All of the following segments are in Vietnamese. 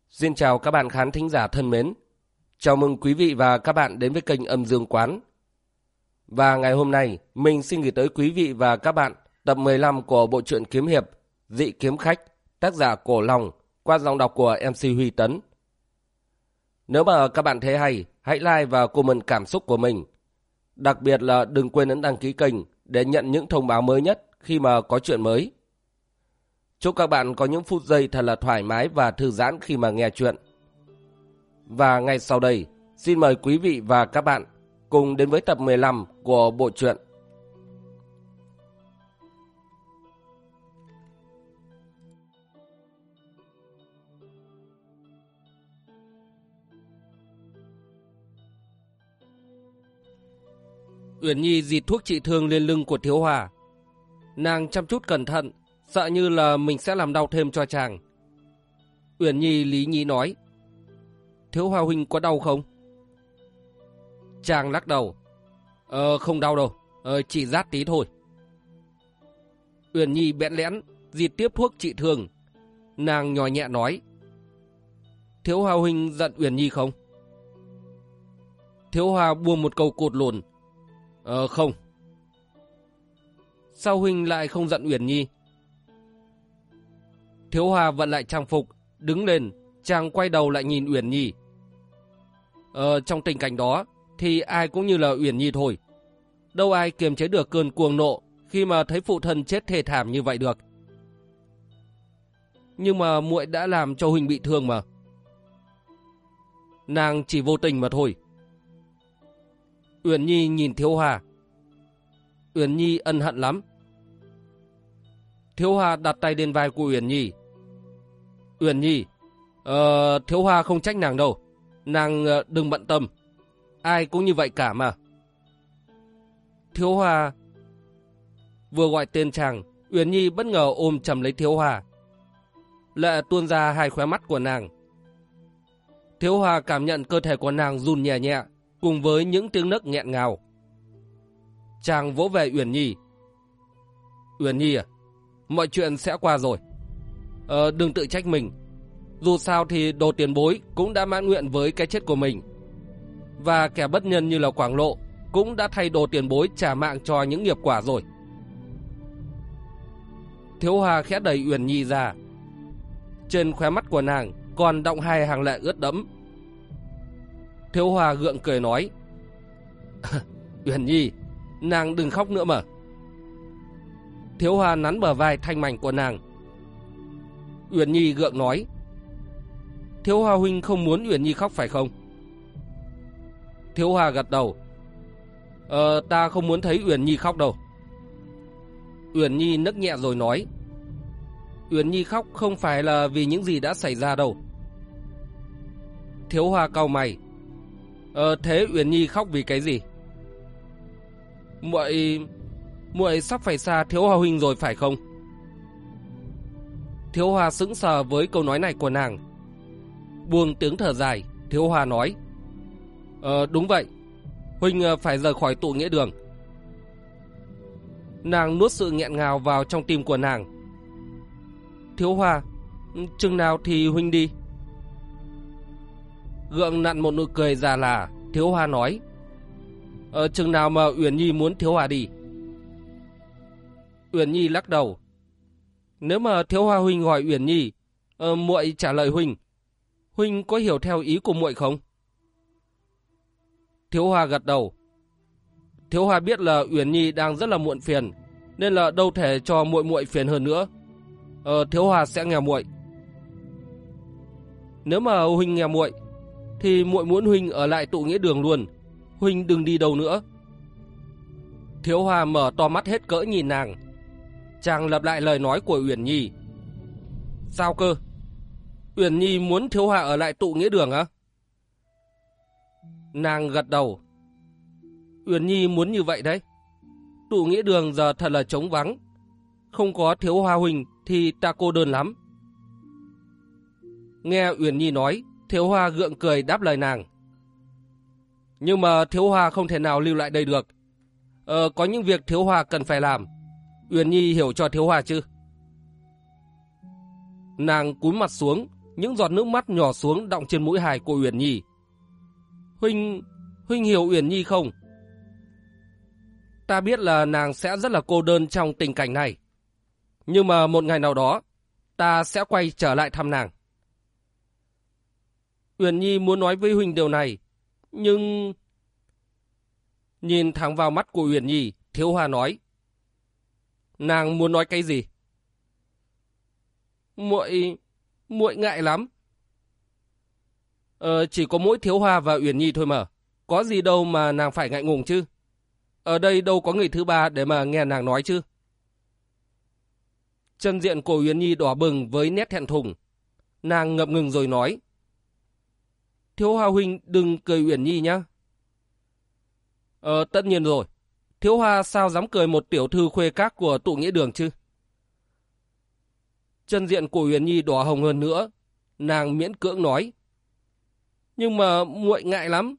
Xin chào các bạn khán thính giả thân mến. Chào mừng quý vị và các bạn đến với kênh Âm Dương Quán. Và ngày hôm nay, mình xin gửi tới quý vị và các bạn tập 15 của bộ truyện kiếm hiệp Dị Kiếm Khách, tác giả Cổ Long, qua giọng đọc của MC Huy Tấn. Nếu mà các bạn thấy hay, hãy like và comment cảm xúc của mình. Đặc biệt là đừng quên ấn đăng ký kênh để nhận những thông báo mới nhất khi mà có chuyện mới. Chúc các bạn có những phút giây thật là thoải mái và thư giãn khi mà nghe chuyện. Và ngay sau đây, xin mời quý vị và các bạn cùng đến với tập 15 của bộ truyện. Uyển Nhi dịt thuốc trị thương lên lưng của Thiếu Hòa. Nàng chăm chút cẩn thận, sợ như là mình sẽ làm đau thêm cho chàng. Uyển Nhi lý nhí nói: "Thiếu Hòa huynh có đau không?" Chàng lắc đầu: Không đau đâu, chỉ rát tí thôi." Uyển Nhi bẽn lẽn dịt tiếp thuốc trị thương. Nàng nhỏ nhẹ nói: "Thiếu Hòa huynh giận Uyển Nhi không?" Thiếu Hòa buông một câu cột lùn: Không." "Sao huynh lại không giận Uyển Nhi?" Thiếu Hòa vận lại trang phục, đứng lên, chàng quay đầu lại nhìn Uyển Nhi. Trong tình cảnh đó thì ai cũng như là Uyển Nhi thôi. Đâu ai kiềm chế được cơn cuồng nộ khi mà thấy phụ thân chết thê thảm như vậy được. Nhưng mà muội đã làm cho huynh bị thương mà. Nàng chỉ vô tình mà thôi. Uyển Nhi nhìn Thiếu Hòa. Uyển Nhi ân hận lắm. Thiếu Hòa đặt tay lên vai của Uyển Nhi. "Uyển Nhi, Thiếu Hòa không trách nàng đâu. Nàng đừng bận tâm. Ai cũng như vậy cả mà." Thiếu Hòa... Vừa gọi tên chàng, Uyển Nhi bất ngờ ôm chầm lấy Thiếu Hòa. Lệ tuôn ra hai khóe mắt của nàng. Thiếu Hòa cảm nhận cơ thể của nàng run nhẹ nhẹ, cùng với những tiếng nấc nghẹn ngào. Chàng vỗ về Uyển Nhi. "Uyển Nhi à, mọi chuyện sẽ qua rồi. Đừng tự trách mình. Dù sao thì Đồ Tiền Bối cũng đã mãn nguyện với cái chết của mình. Và kẻ bất nhân như là Quảng Lộ cũng đã thay Đồ Tiền Bối trả mạng cho những nghiệp quả rồi." Thiếu Hòa khẽ đẩy Uyển Nhi ra. Trên khóe mắt của nàng còn đọng hai hàng lệ ướt đẫm. Thiếu Hòa gượng cười nói: "Uyển Nhi, nàng đừng khóc nữa mà." Thiếu Hòa nắn bờ vai thanh mảnh của nàng. Uyển Nhi gượng nói: "Thiếu Hòa huynh không muốn Uyển Nhi khóc phải không?" Thiếu Hòa gật đầu: Ta không muốn thấy Uyển Nhi khóc đâu." Uyển Nhi nức nhẹ rồi nói: "Uyển Nhi khóc không phải là vì những gì đã xảy ra đâu." Thiếu Hòa cau mày: Thế Uyển Nhi khóc vì cái gì?" Muội sắp phải xa Thiếu Hòa huynh rồi phải không?" Thiếu Hòa sững sờ với câu nói này của nàng. Buông tiếng thở dài, Thiếu Hòa nói: Đúng vậy, huynh phải rời khỏi tụ nghĩa đường." Nàng nuốt sự nghẹn ngào vào trong tim của nàng. "Thiếu Hòa, chừng nào thì huynh đi?" Gượng nặn một nụ cười già là, Thiếu Hòa nói: Chừng nào mà Uyển Nhi muốn Thiếu Hòa đi." Uyển Nhi lắc đầu: "Nếu mà Thiếu Hòa huynh gọi Uyển Nhi, muội trả lời huynh. Huynh có hiểu theo ý của muội không?" Thiếu Hòa gật đầu. Thiếu Hòa biết là Uyển Nhi đang rất là muộn phiền, nên là đâu thể cho muội muội phiền hơn nữa. Thiếu Hòa sẽ nghe muội. Nếu mà huynh nghe muội, thì muội muốn huynh ở lại tụ nghĩa đường luôn. Huynh đừng đi đâu nữa." Thiếu Hòa mở to mắt hết cỡ nhìn nàng. Chàng lặp lại lời nói của Uyển Nhi. "Sao cơ? Uyển Nhi muốn Thiếu Hòa ở lại tụ nghĩa đường á?" Nàng gật đầu. "Uyển Nhi muốn như vậy đấy. Tụ nghĩa đường giờ thật là trống vắng. Không có Thiếu Hòa huynh thì ta cô đơn lắm." Nghe Uyển Nhi nói, Thiếu Hòa gượng cười đáp lời nàng: "Nhưng mà Thiếu Hòa không thể nào lưu lại đây được. Có những việc Thiếu Hòa cần phải làm. Uyển Nhi hiểu cho Thiếu Hòa chứ?" Nàng cúi mặt xuống, những giọt nước mắt nhỏ xuống đọng trên mũi hài của Uyển Nhi. Huynh hiểu Uyển Nhi không? Ta biết là nàng sẽ rất là cô đơn trong tình cảnh này. Nhưng mà một ngày nào đó, ta sẽ quay trở lại thăm nàng. Uyển Nhi muốn nói với huynh điều này, nhưng... Nhìn thẳng vào mắt của Uyển Nhi, Thiếu Hoa nói. Nàng muốn nói cái gì? Muội ngại lắm. Chỉ có mỗi Thiếu Hoa và Uyển Nhi thôi mà. Có gì đâu mà nàng phải ngại ngùng chứ. Ở đây đâu có người thứ ba để mà nghe nàng nói chứ. Chân diện của Uyển Nhi đỏ bừng với nét thẹn thùng. Nàng ngập ngừng rồi nói. Thiếu Hoa huynh đừng cười Uyển Nhi nhá. Tất nhiên rồi. Thiếu Hoa sao dám cười một tiểu thư khuê các của tụ nghĩa đường chứ? Chân diện của Uyển Nhi đỏ hồng hơn nữa. Nàng miễn cưỡng nói. Nhưng mà muội ngại lắm.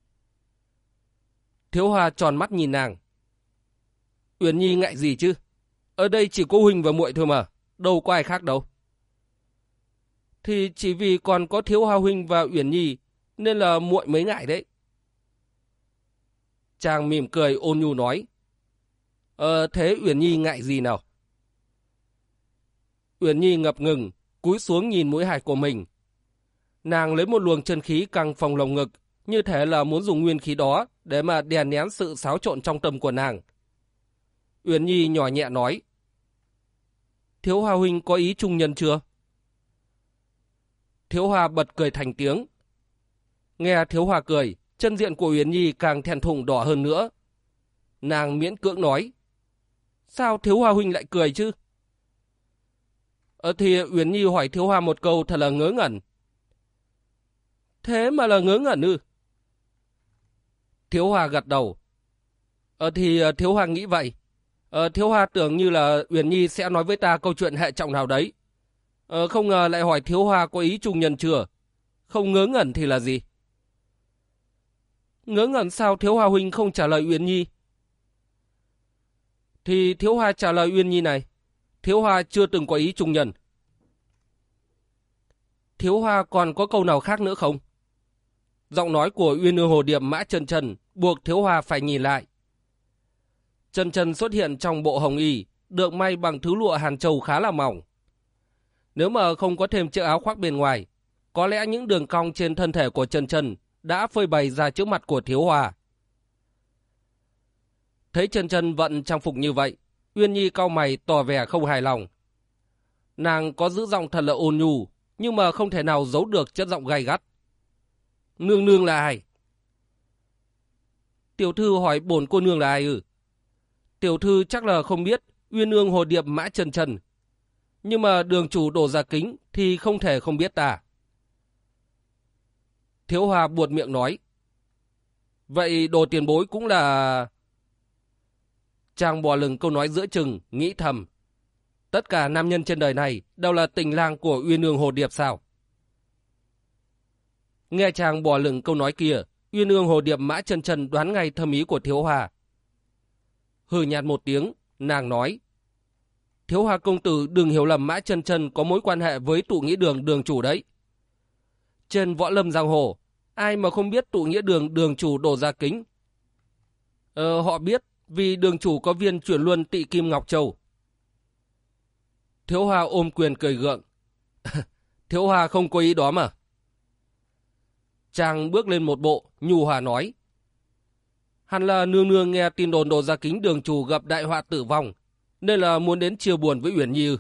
Thiếu Hoa tròn mắt nhìn nàng. Uyển Nhi ngại gì chứ? Ở đây chỉ có huynh và muội thôi mà. Đâu có ai khác đâu. Thì chỉ vì còn có Thiếu Hoa huynh và Uyển Nhi nên là muội mới ngại đấy. Chàng mỉm cười ôn nhu nói. Thế Uyển Nhi ngại gì nào? Uyển Nhi ngập ngừng, cúi xuống nhìn mũi hài của mình. Nàng lấy một luồng chân khí căng phồng lồng ngực, như thể là muốn dùng nguyên khí đó để mà đè nén sự xáo trộn trong tâm của nàng. Uyển Nhi nhỏ nhẹ nói. Thiếu Hoa huynh có ý trung nhân chưa? Thiếu Hoa bật cười thành tiếng. Nghe Thiếu Hoa cười, chân diện của Uyển Nhi càng thẹn thùng đỏ hơn nữa. Nàng miễn cưỡng nói. Sao Thiếu Hoa huynh lại cười chứ? Thì Uyển Nhi hỏi Thiếu Hoa một câu thật là ngớ ngẩn. Thế mà là ngớ ngẩn ư? Thiếu Hoa gật đầu. Thì Thiếu Hoa nghĩ vậy. Thiếu Hoa tưởng như là Uyển Nhi sẽ nói với ta câu chuyện hệ trọng nào đấy. Không ngờ lại hỏi Thiếu Hoa có ý trung nhân chưa? Không ngớ ngẩn thì là gì? Ngớ ngẩn sao Thiếu Hoa huynh không trả lời Uyển Nhi? Thì Thiếu Hoa trả lời Uyển Nhi này. Thiếu Hoa chưa từng có ý trung nhân. Thiếu Hoa còn có câu nào khác nữa không? Giọng nói của Uyên Ương Hồ Điệp Mã Chân Chân buộc Thiếu Hoa phải nhìn lại. Chân Chân xuất hiện trong bộ hồng y, được may bằng thứ lụa Hàn Châu khá là mỏng. Nếu mà không có thêm chiếc áo khoác bên ngoài, có lẽ những đường cong trên thân thể của Chân Chân đã phơi bày ra trước mặt của Thiếu Hoa. Thấy Chân Chân vận trang phục như vậy, Uyên Nhi cau mày tỏ vẻ không hài lòng. Nàng có giữ giọng thật là ôn nhu, nhưng mà không thể nào giấu được chất giọng gay gắt. Nương nương là ai? Tiểu thư hỏi bổn cô nương là ai ư? Tiểu thư chắc là không biết Uyên Ương Hồ Điệp Mã Chân Chân. Nhưng mà đường chủ Đồ Gia Kính thì không thể không biết ta. Thiếu Hoa buột miệng nói. Vậy Đồ tiền bối cũng là... Chàng bỏ lửng câu nói giữa chừng, nghĩ thầm. Tất cả nam nhân trên đời này đều là tình lang của Uyên Ương Hồ Điệp sao? Nghe chàng bỏ lửng câu nói kia, Uyên Ương Hồ Điệp Mã Chân Chân đoán ngay thâm ý của Thiếu Hoa. Hừ nhạt một tiếng, nàng nói. Thiếu Hoa công tử đừng hiểu lầm Mã Chân Chân có mối quan hệ với tụ nghĩa đường đường chủ đấy. Trên võ lâm giang hồ, ai mà không biết tụ nghĩa đường đường chủ Đồ Gia Kính? Họ biết vì đường chủ có viên chuyển luân Tị Kim Ngọc Châu. Thiếu Hoa ôm quyền cười gượng. Thiếu Hoa không có ý đó mà. Chàng bước lên một bộ, nhu hòa nói. Hẳn là nương nương nghe tin đồn Đồ Gia Kính đường chủ gặp đại họa tử vong, nên là muốn đến chia buồn với Uyển Nhi.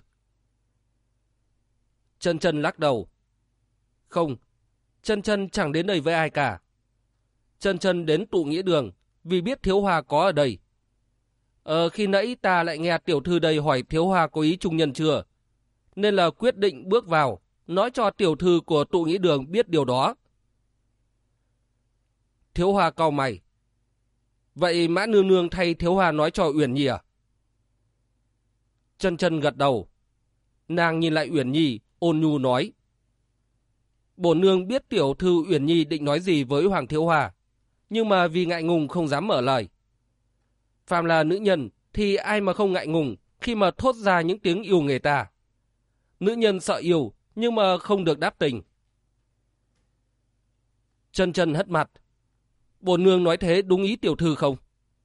Chân Chân lắc đầu. Không, Chân Chân chẳng đến đây với ai cả. Chân Chân đến tụ nghĩa đường vì biết Thiếu Hoa có ở đây. Khi nãy ta lại nghe tiểu thư đây hỏi Thiếu Hoa có ý trung nhân chưa, nên là quyết định bước vào, nói cho tiểu thư của tụ nghĩa đường biết điều đó. Thiếu Hoa cau mày. Vậy Mã nương nương thay Thiếu Hoa nói cho Uyển Nhi à? Chân Chân gật đầu. Nàng nhìn lại Uyển Nhi, ôn nhu nói. Bổn nương biết tiểu thư Uyển Nhi định nói gì với Hoàng Thiếu Hoa, nhưng mà vì ngại ngùng không dám mở lời. Phàm là nữ nhân thì ai mà không ngại ngùng khi mà thốt ra những tiếng yêu người ta. Nữ nhân sợ yêu nhưng mà không được đáp tình. Chân Chân hất mặt. Bổn nương nói thế đúng ý tiểu thư không?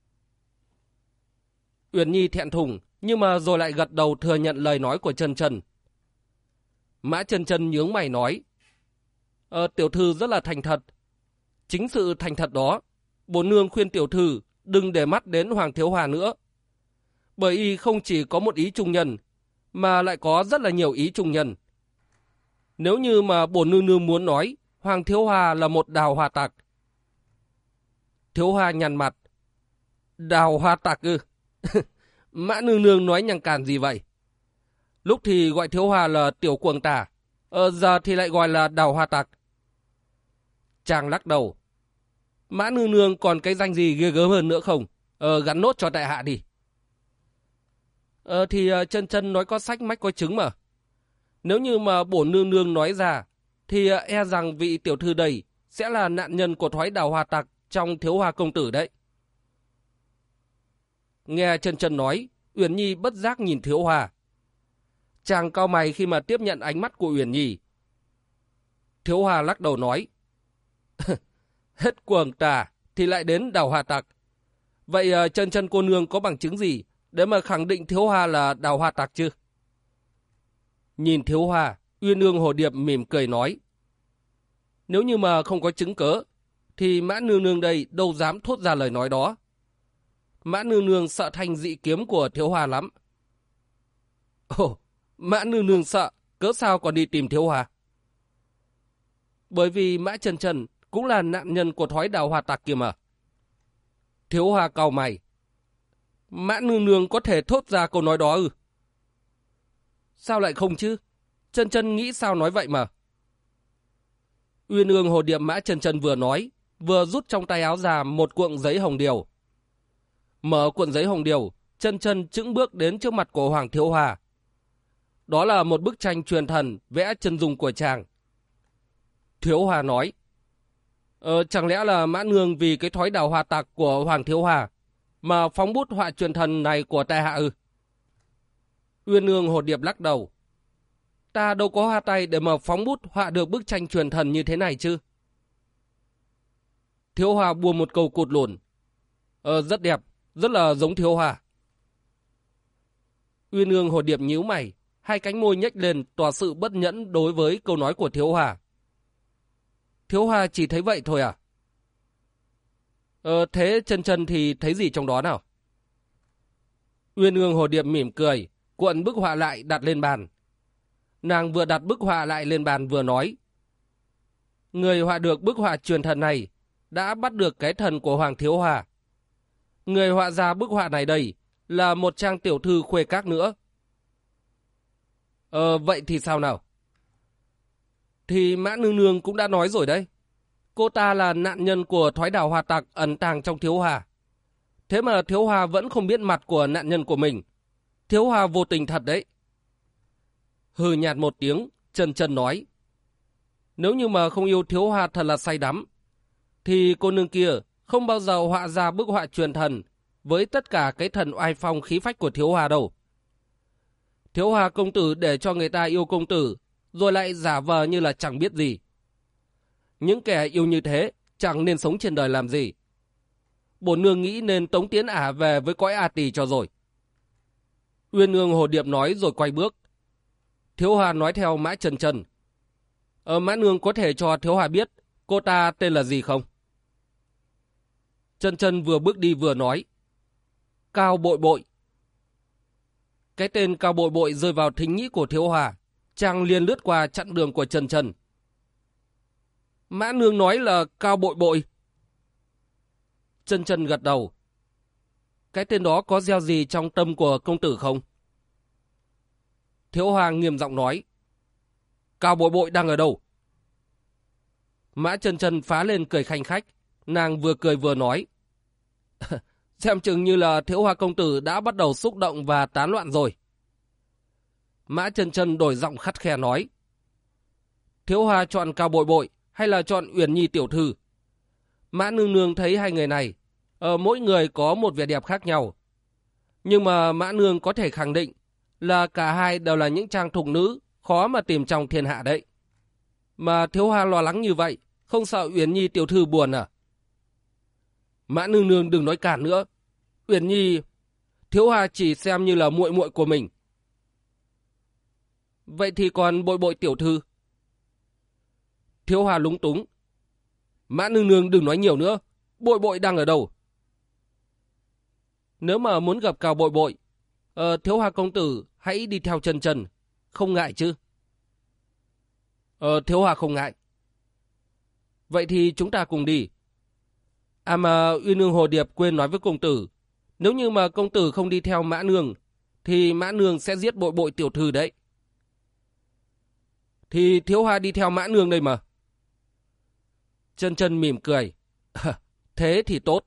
Uyển Nhi thẹn thùng, nhưng mà rồi lại gật đầu thừa nhận lời nói của Chân Chân. Mã Chân Chân nhướng mày nói, tiểu thư rất là thành thật. Chính sự thành thật đó, bổn nương khuyên tiểu thư đừng để mắt đến Hoàng Thiếu Hòa nữa. Bởi y không chỉ có một ý trung nhân, mà lại có rất là nhiều ý trung nhân. Nếu như mà bổn nương nương muốn nói, Hoàng Thiếu Hòa là một đào hoa tặc. Thiếu Hòa nhăn mặt. Đào hoa tặc ư? Mã nương nương nói nhằng càn gì vậy? Lúc thì gọi Thiếu Hòa là tiểu cuồng tả, giờ thì lại gọi là đào hoa tặc. Chàng lắc đầu. Mã nương nương còn cái danh gì ghê gớm hơn nữa không? Gắn nốt cho tại hạ đi. Thì Chân Chân nói có sách mách có chứng mà. Nếu như mà bổn nương nương nói ra, thì e rằng vị tiểu thư đây sẽ là nạn nhân của thói đào hoa tặc trong Thiếu Hoa công tử đấy. Nghe Chân Chân nói, Uyển Nhi bất giác nhìn Thiếu Hoa. Chàng cau mày khi mà tiếp nhận ánh mắt của Uyển Nhi. Thiếu Hoa lắc đầu nói, hết cuồng tà thì lại đến đào hoa tặc. Vậy Chân Chân cô nương có bằng chứng gì để mà khẳng định Thiếu Hoa là đào hoa tặc chứ? Nhìn Thiếu Hoa, Uyên Ương Hồ Điệp mỉm cười nói, nếu như mà không có chứng cớ, thì Mã nương nương đây đâu dám thốt ra lời nói đó. Mã nương nương sợ thành dị kiếm của Thiếu Hoa lắm. Ồ, Mã nương nương sợ, cớ sao còn đi tìm Thiếu Hoa? Bởi vì Mã Chân Chân cũng là nạn nhân của thói đào hoa tặc kia mà. Thiếu Hoa cau mày. Mã nương nương có thể thốt ra câu nói đó ư? Sao lại không chứ? Chân Chân nghĩ sao nói vậy mà. Uyên Ương Hồ Điệp Mã Chân Chân vừa nói, vừa rút trong tay áo ra một cuộn giấy hồng điều. Mở cuộn giấy hồng điều, Chân Chân chững bước đến trước mặt của Hoàng Thiếu Hòa. Đó là một bức tranh truyền thần vẽ chân dung của chàng. Thiếu Hòa nói, chẳng lẽ là Mã nương vì cái thói đào hoa tặc của Hoàng Thiếu Hòa mà phóng bút họa truyền thần này của tại hạ ư? Uyên Ương Hồ Điệp lắc đầu. Ta đâu có hoa tay để mà phóng bút họa được bức tranh truyền thần như thế này chứ. Thiếu Hòa buông một câu cụt lùn. Rất đẹp, rất là giống Thiếu Hòa. Uyên Ương Hồ Điệp nhíu mày, hai cánh môi nhếch lên tỏ sự bất nhẫn đối với câu nói của Thiếu Hòa. Thiếu Hòa chỉ thấy vậy thôi à? Thế Chân Chân thì thấy gì trong đó nào? Uyên Ương Hồ Điệp mỉm cười, cuộn bức họa lại đặt lên bàn. Nàng vừa đặt bức họa lại lên bàn vừa nói, người họa được bức họa truyền thần này đã bắt được cái thần của Hoàng Thiếu Hòa. Người họa ra bức họa này đây là một trang tiểu thư khuê các nữa. Vậy thì sao nào? Thì Mã nương nương cũng đã nói rồi đấy. Cô ta là nạn nhân của thói đào hoa tặc ẩn tàng trong Thiếu Hòa. Thế mà Thiếu Hòa vẫn không biết mặt của nạn nhân của mình. Thiếu Hòa vô tình thật đấy. Hừ nhạt một tiếng, Chân Chân nói, nếu như mà không yêu Thiếu Hòa thật là say đắm, thì cô nương kia không bao giờ họa ra bức họa truyền thần với tất cả cái thần oai phong khí phách của Thiếu Hòa đâu. Thiếu Hòa công tử để cho người ta yêu công tử, rồi lại giả vờ như là chẳng biết gì. Những kẻ yêu như thế chẳng nên sống trên đời làm gì. Bổn nương nghĩ nên tống tiến ả về với cõi A Tỳ cho rồi. Uyên Ương Hồ Điệp nói rồi quay bước. Thiếu Hòa nói theo Mã Chân Chân, Mã nương có thể cho Thiếu Hòa biết cô ta tên là gì không? Chân Chân vừa bước đi vừa nói, Cao Bội Bội. Cái tên Cao Bội Bội rơi vào thính nhĩ của Thiếu Hòa, chàng liền lướt qua chặn đường của Chân Chân. Mã nương nói là Cao Bội Bội. Chân Chân gật đầu. Cái tên đó có gieo gì trong tâm của công tử không? Thiếu Hòa nghiêm giọng nói, Cao Bội Bội đang ở đâu? Mã Chân Chân phá lên cười khanh khách, nàng vừa cười vừa nói, xem chừng như là Thiếu Hòa công tử đã bắt đầu xúc động và tán loạn rồi. Mã Chân Chân đổi giọng khắt khe nói, Thiếu Hòa chọn Cao Bội Bội hay là chọn Uyển Nhi tiểu thư? Mã nương nương thấy hai người này, mỗi người có một vẻ đẹp khác nhau. Nhưng mà Mã nương có thể khẳng định là cả hai đều là những trang thục nữ khó mà tìm trong thiên hạ đấy. Mà Thiếu Hoa lo lắng như vậy, không sợ Uyển Nhi tiểu thư buồn à? Mã nương nương đừng nói cản nữa. Uyển Nhi, Thiếu Hoa chỉ xem như là muội muội của mình. Vậy thì còn Bội Bội tiểu thư? Thiếu Hoa lúng túng. Mã nương nương đừng nói nhiều nữa. Bội Bội đang ở đâu? Nếu mà muốn gặp Cao Bội Bội, Thiếu Hoa công tử hãy đi theo Chân Chân, không ngại chứ? Thiếu Hoa không ngại. Vậy thì chúng ta cùng đi. À mà Uyên Nương Hồ Điệp quên nói với công tử, nếu như mà công tử không đi theo Mã Nương, thì Mã Nương sẽ giết Bội Bội tiểu thư đấy. Thì Thiếu Hoa đi theo Mã Nương đây mà. Chân Chân mỉm cười. Thế thì tốt.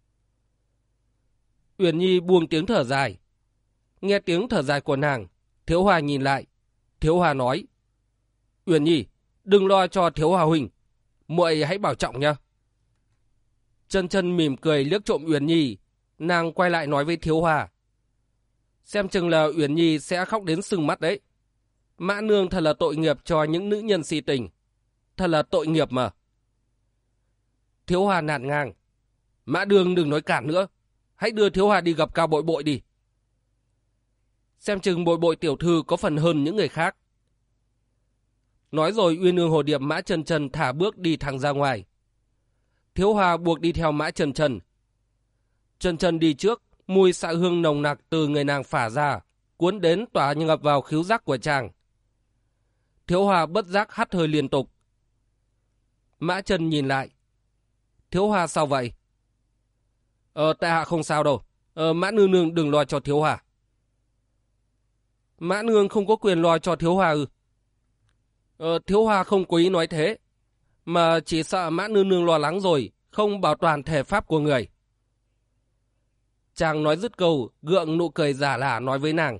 Uyển Nhi buông tiếng thở dài. Nghe tiếng thở dài của nàng, Thiếu Hoa nhìn lại. Thiếu Hoa nói, Uyển Nhi, đừng lo cho Thiếu Hoa huynh, muội hãy bảo trọng nha. Chân Chân mỉm cười liếc trộm Uyển Nhi, nàng quay lại nói với Thiếu Hoa, xem chừng là Uyển Nhi sẽ khóc đến sưng mắt đấy. Mã Nương thật là tội nghiệp cho những nữ nhân si tình, thật là tội nghiệp mà. Thiếu Hoa nạt ngang, Mã Nương đừng nói cản nữa, hãy đưa Thiếu Hoa đi gặp Cao Bội Bội đi. Xem chừng Bội Bội tiểu thư có phần hơn những người khác. Nói rồi Uyên Nương Hồ Điệp Mã Chân Chân thả bước đi thẳng ra ngoài. Thiếu Hoa buộc đi theo Mã Chân Chân. Chân Chân đi trước, mùi xạ hương nồng nặc từ người nàng phả ra, cuốn đến tỏa như ngập vào khứu giác của chàng. Thiếu Hoa bất giác hắt hơi liên tục. Mã Chân nhìn lại. Thiếu Hoa sao vậy? Tại hạ không sao đâu. Mã nương nương đừng lo cho Thiếu Hoa. Mã nương không có quyền lo cho Thiếu Hoa ư? Thiếu Hoa không có ý nói thế, mà chỉ sợ Mã nương nương lo lắng rồi, không bảo toàn thể pháp của người. Chàng nói dứt câu, gượng nụ cười giả lả nói với nàng.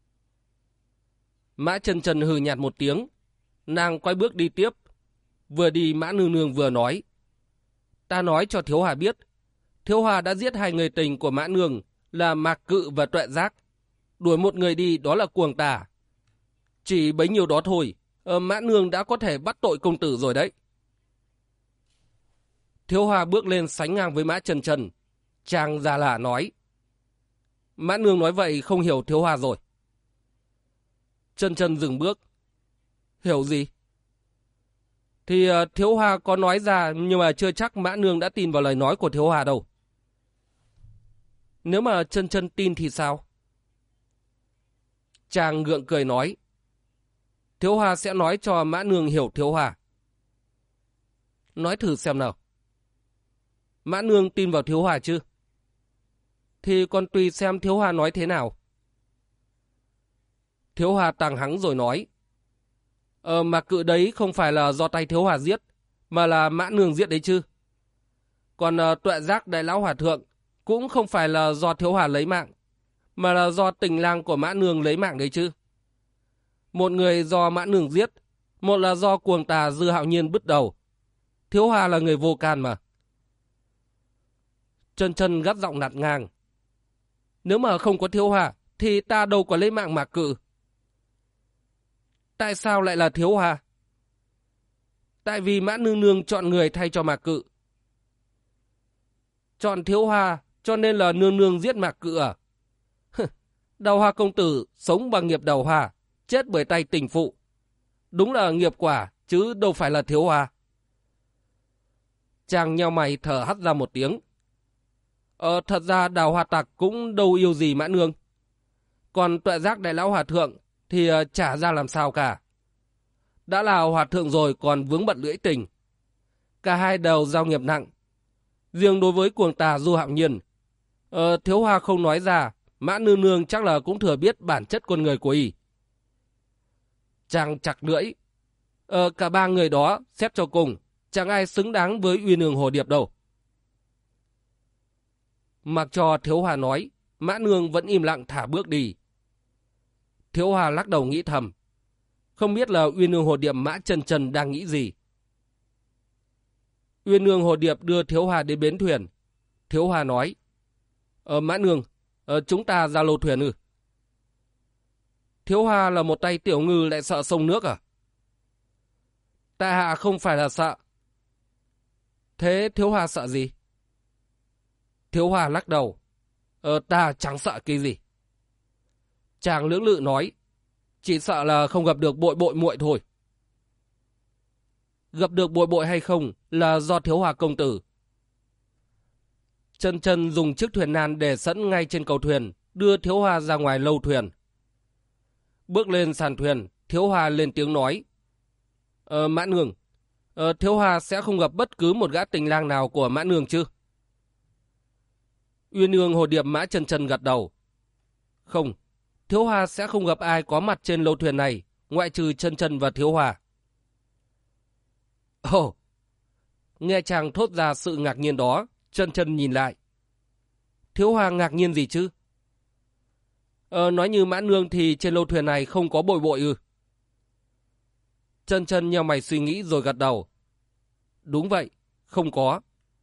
Mã Chân Chân hừ nhạt một tiếng, nàng quay bước đi tiếp. Vừa đi Mã nương nương vừa nói, ta nói cho Thiếu Hoa biết, Thiếu Hoa đã giết hai người tình của Mã nương là Mạc Cự và Tuệ Giác, đuổi một người đi đó là cuồng tà. Chỉ bấy nhiêu đó thôi, Mã nương đã có thể bắt tội công tử rồi đấy. Thiếu Hoa bước lên sánh ngang với Mã Chân Chân, chàng già lả nói, Mã nương nói vậy không hiểu Thiếu Hoa rồi. Chân Chân dừng bước. Hiểu gì? Thì Thiếu Hoa có nói ra, nhưng mà chưa chắc Mã nương đã tin vào lời nói của Thiếu Hoa đâu. Nếu mà Chân Chân tin thì sao? Chàng gượng cười nói, Thiếu Hoa sẽ nói cho Mã nương hiểu Thiếu Hoa. Nói thử xem nào. Mã nương tin vào Thiếu Hoa chứ? Thì còn tùy xem Thiếu Hoa nói thế nào. Thiếu Hoa tàng hắng rồi nói, mà Cự đấy không phải là do tay Thiếu Hoa giết, mà là Mã nương giết đấy chứ. Còn Tuệ Giác Đại Lão Hòa Thượng cũng không phải là do Thiếu Hoa lấy mạng, mà là do tình lang của Mã nương lấy mạng đấy chứ. Một người do Mã nương giết, một là do cuồng tà Dư Hạo Nhiên bứt đầu. Thiếu Hoa là người vô can mà. Chân Chân gắt giọng nạt ngang, nếu mà không có Thiếu Hoa thì ta đâu có lấy mạng Mạc Cự. Tại sao lại là Thiếu Hoa? Tại vì Mã nương nương chọn người thay cho Mạc Cự. Chọn Thiếu Hoa cho nên là nương nương giết Mạc Cự à? Đào Hoa công tử sống bằng nghiệp Đào Hoa, chết bởi tay tình phụ. Đúng là nghiệp quả chứ đâu phải là Thiếu Hoa. Chàng nheo mày thở hắt ra một tiếng. Thật ra Đào Hoa tặc cũng đâu yêu gì Mã nương. Còn Tuệ Giác Đại Lão Hòa Thượng thì chả ra làm sao cả. Đã là Hòa Thượng rồi còn vướng bận lưỡi tình. Cả hai đều giao nghiệp nặng. Riêng đối với cuồng tà Du Hạo Nhiên, Thiếu Hoa không nói ra, Mã nương nương chắc là cũng thừa biết bản chất con người của y. Chàng chặt lưỡi. Cả ba người đó, xét cho cùng, chẳng ai xứng đáng với Uyên Nương Hồ Điệp đâu. Mặc cho Thiếu Hoa nói, Mã nương vẫn im lặng thả bước đi. Thiếu Hoa lắc đầu nghĩ thầm, không biết là Uyên Nương Hồ Điệp Mã Chân Chân đang nghĩ gì. Uyên Nương Hồ Điệp đưa Thiếu Hoa đến bến thuyền. Thiếu Hoa nói, Mã nương, chúng ta ra lô thuyền ư? Thiếu Hoa là một tay tiểu ngư lại sợ sông nước à? Tại hạ không phải là sợ. Thế Thiếu Hoa sợ gì? Thiếu Hoa lắc đầu. Ta chẳng sợ cái gì. Chàng lưỡng lự nói. Chỉ sợ là không gặp được bội bội muội thôi. Gặp được bội bội hay không là do Thiếu Hoa công tử. Chân Chân dùng chiếc thuyền nan để sẵn ngay trên cầu thuyền, đưa Thiếu Hoa ra ngoài lâu thuyền. Bước lên sàn thuyền, Thiếu Hoa lên tiếng nói. Mã nương, Thiếu Hoa sẽ không gặp bất cứ một gã tình lang nào của Mã nương chứ? Uyên Ương Hồ Điệp Mã Chân Chân gật đầu. Không, Thiếu Hoa sẽ không gặp ai có mặt trên lâu thuyền này, ngoại trừ Chân Chân và Thiếu Hoa. Ồ! Nghe chàng thốt ra sự ngạc nhiên đó, Chân Chân nhìn lại. Thiếu Hoa ngạc nhiên gì chứ? Nói như Mã nương thì trên lâu thuyền này không có bội bội ư? Chân Chân nheo mày suy nghĩ rồi gật đầu. Đúng vậy, không có.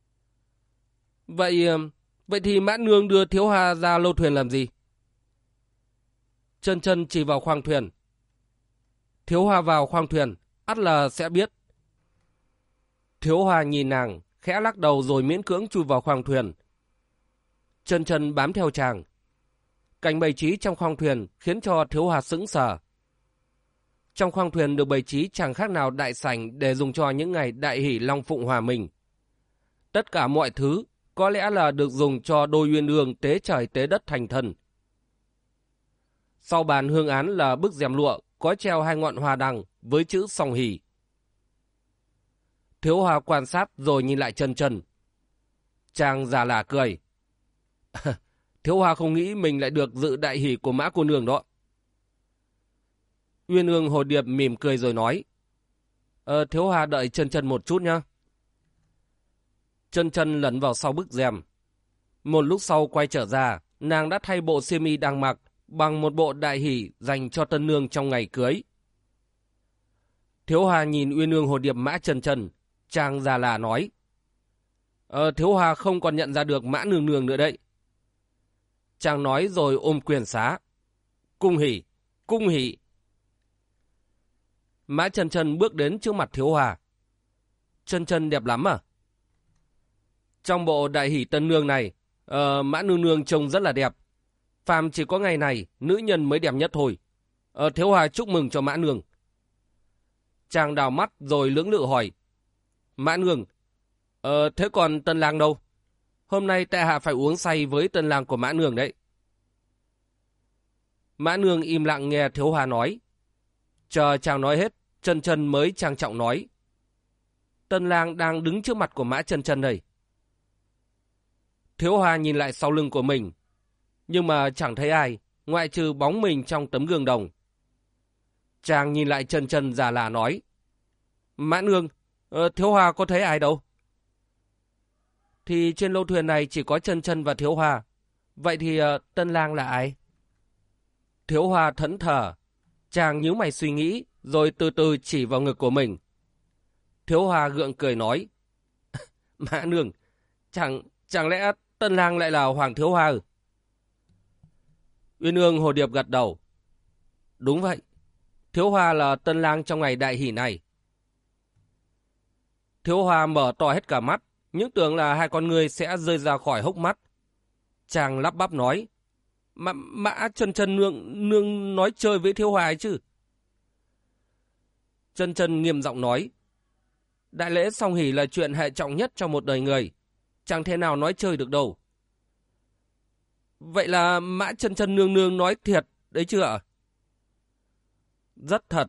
Vậy thì Mã nương đưa Thiếu Hoa ra lâu thuyền làm gì? Chân Chân chỉ vào khoang thuyền. Thiếu Hoa vào khoang thuyền, ắt là sẽ biết. Thiếu Hoa nhìn nàng, khẽ lắc đầu rồi miễn cưỡng chui vào khoang thuyền. Chân Chân bám theo chàng. Cảnh bày trí trong khoang thuyền khiến cho Thiếu Hoa sững sờ. Trong khoang thuyền được bày trí chẳng khác nào đại sảnh để dùng cho những ngày đại hỷ long phụng hòa mình. Tất cả mọi thứ có lẽ là được dùng cho đôi uyên ương tế trời tế đất thành thân. Sau bàn hương án là bức rèm lụa có treo 2 ngọn hoa đằng với chữ song hỷ. Thiếu Hoa quan sát rồi nhìn lại Chân Chân. Chàng già lả cười. Thiếu Hoa không nghĩ mình lại được dự đại hỷ của Mã cô nương đó. Uyên Ương Hồ Điệp mỉm cười rồi nói. Thiếu Hoa đợi Chân Chân một chút nhá. Chân Chân lẩn vào sau bức rèm. Một lúc sau quay trở ra, nàng đã thay bộ xiêm y đang mặc bằng một bộ đại hỷ dành cho tân nương trong ngày cưới. Thiếu Hoa nhìn Uyên Ương Hồ Điệp Mã Chân Chân, chàng già là nói. Thiếu Hoa không còn nhận ra được Mã nương nương nữa đấy. Chàng nói rồi ôm quyền xá. Cung hỉ, cung hỉ. Mã Chân Chân bước đến trước mặt Thiếu Hoa. Chân Chân đẹp lắm à? Trong bộ đại hỷ tân nương này, Mã nương nương trông rất là đẹp. Phàm chỉ có ngày này, nữ nhân mới đẹp nhất thôi. Thiếu Hoa chúc mừng cho Mã nương. Chàng đào mắt rồi lưỡng lự hỏi. Mã nương, thế còn tân lang đâu? Hôm nay tại hạ phải uống say với tân lang của Mã nương đấy. Mã nương im lặng nghe Thiếu Hoa nói. Chờ chàng nói hết, Chân Chân mới trang trọng nói. Tân lang đang đứng trước mặt của Mã Chân Chân đây. Thiếu Hoa nhìn lại sau lưng của mình, nhưng mà chẳng thấy ai, ngoại trừ bóng mình trong tấm gương đồng. Chàng nhìn lại Chân Chân già là nói. Mã nương, Thiếu Hoa có thấy ai đâu? Thì trên lâu thuyền này chỉ có Chân Chân và Thiếu Hoa. Vậy thì tân lang là ai? Thiếu Hoa thẫn thờ. Chàng nhíu mày suy nghĩ, rồi từ từ chỉ vào ngực của mình. Thiếu Hoa gượng cười nói. Mã nương, chẳng lẽ tân lang lại là Hoàng Thiếu Hoa? Uyên Ương Hồ Điệp gật đầu. Đúng vậy, Thiếu Hoa là tân lang trong ngày đại hỷ này. Thiếu Hoa mở to hết cả mắt, những tưởng là hai con người sẽ rơi ra khỏi hốc mắt. Chàng lắp bắp nói. Mã Chân Chân nương nói chơi với Thiếu Hoa ấy chứ? Chân Chân nghiêm giọng nói. Đại lễ song hỷ là chuyện hệ trọng nhất trong một đời người, chẳng thể nào nói chơi được đâu. Vậy là Mã Chân Chân nương nói thiệt đấy chứ ạ? Rất thật.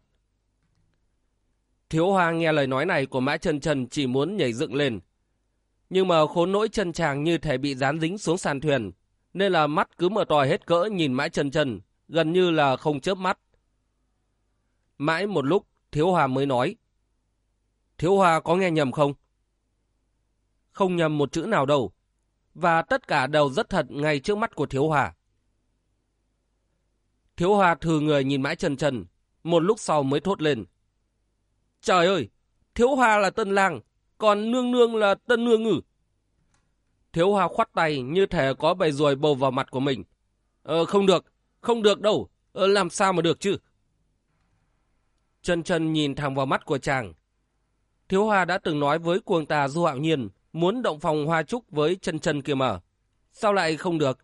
Thiếu Hoa nghe lời nói này của Mã Chân Chân chỉ muốn nhảy dựng lên. Nhưng mà khốn nỗi chân chàng như thể bị dán dính xuống sàn thuyền, nên là mắt cứ mở to hết cỡ nhìn Mã Chân Chân, gần như là không chớp mắt. Mãi một lúc, Thiếu Hoa mới nói. Thiếu Hoa có nghe nhầm không? Không nhầm một chữ nào đâu. Và tất cả đều rất thật ngay trước mắt của Thiếu Hoa. Thiếu Hoa thừ người nhìn Mã Chân Chân, một lúc sau mới thốt lên. Trời ơi, Thiếu Hoa là tân lang, còn nương nương là tân nương ngử. Thiếu Hoa khoát tay như thể có bầy ruồi bầu vào mặt của mình. Không được đâu, Làm sao mà được chứ? Chân Chân nhìn thẳng vào mắt của chàng. Thiếu Hoa đã từng nói với cuồng tà Du Hạo Nhiên muốn động phòng hoa trúc với Chân Chân kia mà. Sao lại không được?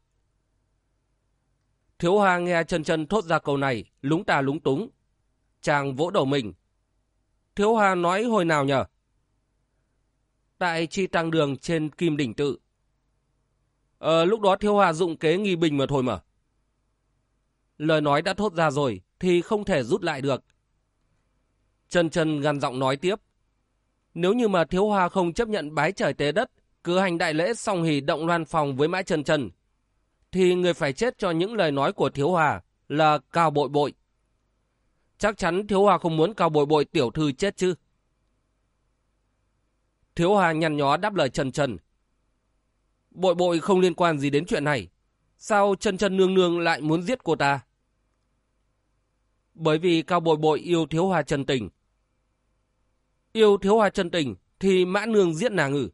Thiếu Hoa nghe Chân Chân thốt ra câu này, lúng ta lúng túng. Chàng vỗ đầu mình. Thiếu Hoa nói hồi nào nhờ? Tại Chi Tăng Đường trên Kim Đỉnh Tự. Lúc đó Thiếu Hoa dụng kế nghi bình mà thôi mà. Lời nói đã thốt ra rồi thì không thể rút lại được. Chân Chân gằn giọng nói tiếp. Nếu như mà Thiếu Hoa không chấp nhận bái trời tế đất, cử hành đại lễ song hỷ động loan phòng với Mã Chân Chân, thì người phải chết cho những lời nói của Thiếu Hoa là Cao Bội Bội. Chắc chắn Thiếu Hoa không muốn Cao Bội Bội tiểu thư chết chứ. Thiếu Hoa nhăn nhó đáp lời Chân Chân. Bội Bội không liên quan gì đến chuyện này. Sao Chân Chân nương nương lại muốn giết cô ta? Bởi vì Cao Bội Bội yêu Thiếu Hoa chân tình. Yêu Thiếu Hoa chân tình thì Mã nương giết nàng ư?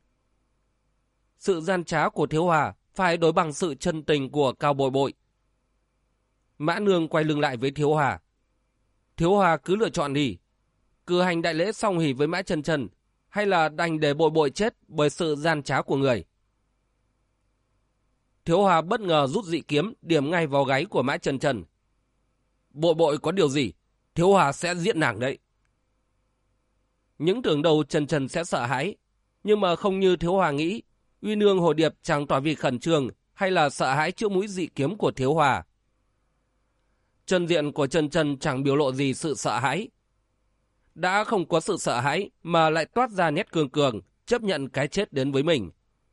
Sự gian trá của Thiếu Hoa phải đối bằng sự chân tình của Cao Bội Bội. Mã nương quay lưng lại với Thiếu Hoa. Thiếu Hoa cứ lựa chọn đi. Cử hành đại lễ song hỷ với Mã Chân Chân, hay là đành để Bội Bội chết bởi sự gian trá của người? Thiếu Hoa bất ngờ rút dị kiếm điểm ngay vào gáy của Mã Chân Chân. Bội Bội có điều gì, Thiếu Hoa sẽ giết nàng đấy. Những tưởng đầu Chân Chân sẽ sợ hãi, nhưng mà không như Thiếu Hoa nghĩ. Uy nương Hồ Điệp chẳng tỏ vì khẩn trương hay là sợ hãi trước mũi dị kiếm của Thiếu Hoa. Chân diện của Chân Chân chẳng biểu lộ gì sự sợ hãi. Đã không có sự sợ hãi mà lại toát ra nét cường cường, chấp nhận cái chết đến với mình.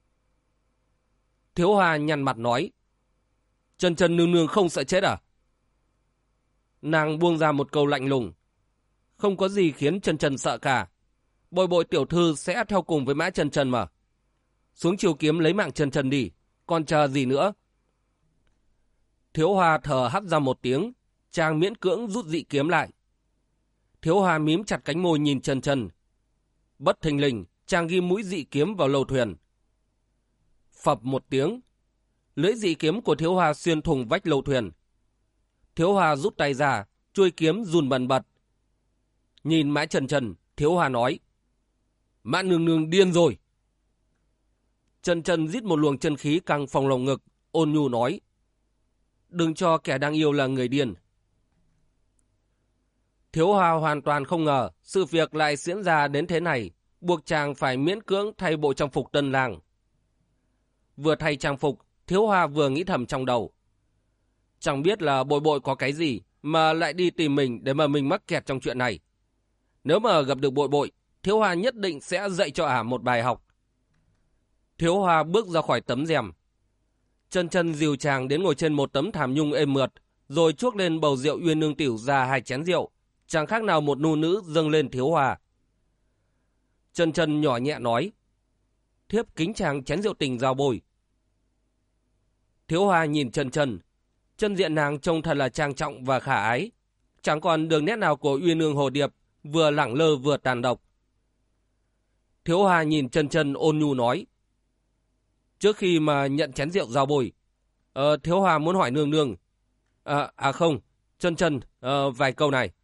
Thiếu Hoa nhăn mặt nói. Chân Chân nương nương không sợ chết à? Nàng buông ra một câu lạnh lùng. Không có gì khiến Chân Chân sợ cả. Bội Bội tiểu thư sẽ theo cùng với Mã Chân Chân mà. Xuống chiều kiếm lấy mạng Chân Chân đi, còn chờ gì nữa? Thiếu Hoa thở hắt ra một tiếng, chàng miễn cưỡng rút dị kiếm lại. Thiếu Hoa mím chặt cánh môi nhìn Chân Chân. Bất thình lình, chàng ghi mũi dị kiếm vào lầu thuyền. Phập một tiếng, lưỡi dị kiếm của Thiếu Hoa xuyên thủng vách lầu thuyền. Thiếu Hoa rút tay ra, chuôi kiếm run bần bật. Nhìn Mã Chân Chân, Thiếu Hoa nói. Mã nương nương điên rồi. Chân Chân rít một luồng chân khí căng phòng lồng ngực, ôn nhu nói. Đừng cho kẻ đang yêu là người điên. Thiếu Hoa hoàn toàn không ngờ sự việc lại diễn ra đến thế này, buộc chàng phải miễn cưỡng thay bộ trang phục tân lang. Vừa thay trang phục, Thiếu Hoa vừa nghĩ thầm trong đầu. Chẳng biết là Bội Bội có cái gì mà lại đi tìm mình để mà mình mắc kẹt trong chuyện này. Nếu mà gặp được Bội Bội, Thiếu Hoa nhất định sẽ dạy cho ả một bài học. Thiếu Hoa bước ra khỏi tấm rèm. Chân Chân dìu chàng đến ngồi trên một tấm thảm nhung êm mượt, rồi chuốc lên bầu rượu Uyên Nương Tiểu ra 2 chén rượu, chẳng khác nào một nô nữ dâng lên Thiếu Hoa. Chân Chân nhỏ nhẹ nói. Thiếp kính chàng chén rượu tình giao bồi. Thiếu Hoa nhìn Chân Chân. Chân diện nàng trông thật là trang trọng và khả ái, chẳng còn đường nét nào của Uyên Nương Hồ Điệp, vừa lẳng lơ vừa tàn độc. Thiếu Hoa nhìn Chân Chân ôn nhu nói. Trước khi mà nhận chén rượu giao bồi, Thiếu Hoa muốn hỏi nương nương. Không, Chân Chân, vài câu này.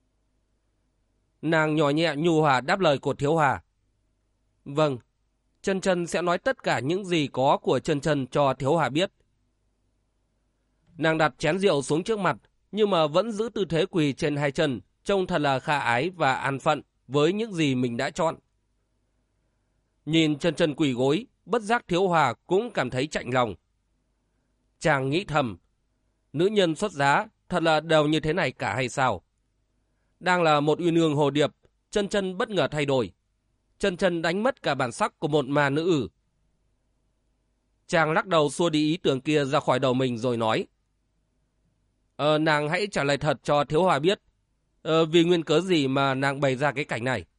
Nàng nhỏ nhẹ nhu hòa đáp lời của Thiếu Hoa. Vâng, Chân Chân sẽ nói tất cả những gì có của Chân Chân cho Thiếu Hoa biết. Nàng đặt chén rượu xuống trước mặt, nhưng mà vẫn giữ tư thế quỳ trên 2 chân, trông thật là khả ái và an phận với những gì mình đã chọn. Nhìn Chân Chân quỳ gối, bất giác Thiếu Hoa cũng cảm thấy chạnh lòng. Chàng nghĩ thầm, nữ nhân xuất giá thật là đều như thế này cả hay sao? Đang là một Uyên Nương Hồ Điệp, Chân Chân bất ngờ thay đổi. Chân Chân đánh mất cả bản sắc của một mà nữ ử. Chàng lắc đầu xua đi ý tưởng kia ra khỏi đầu mình rồi nói. Nàng hãy trả lời thật cho Thiếu Hoa biết. Vì nguyên cớ gì mà nàng bày ra cái cảnh này?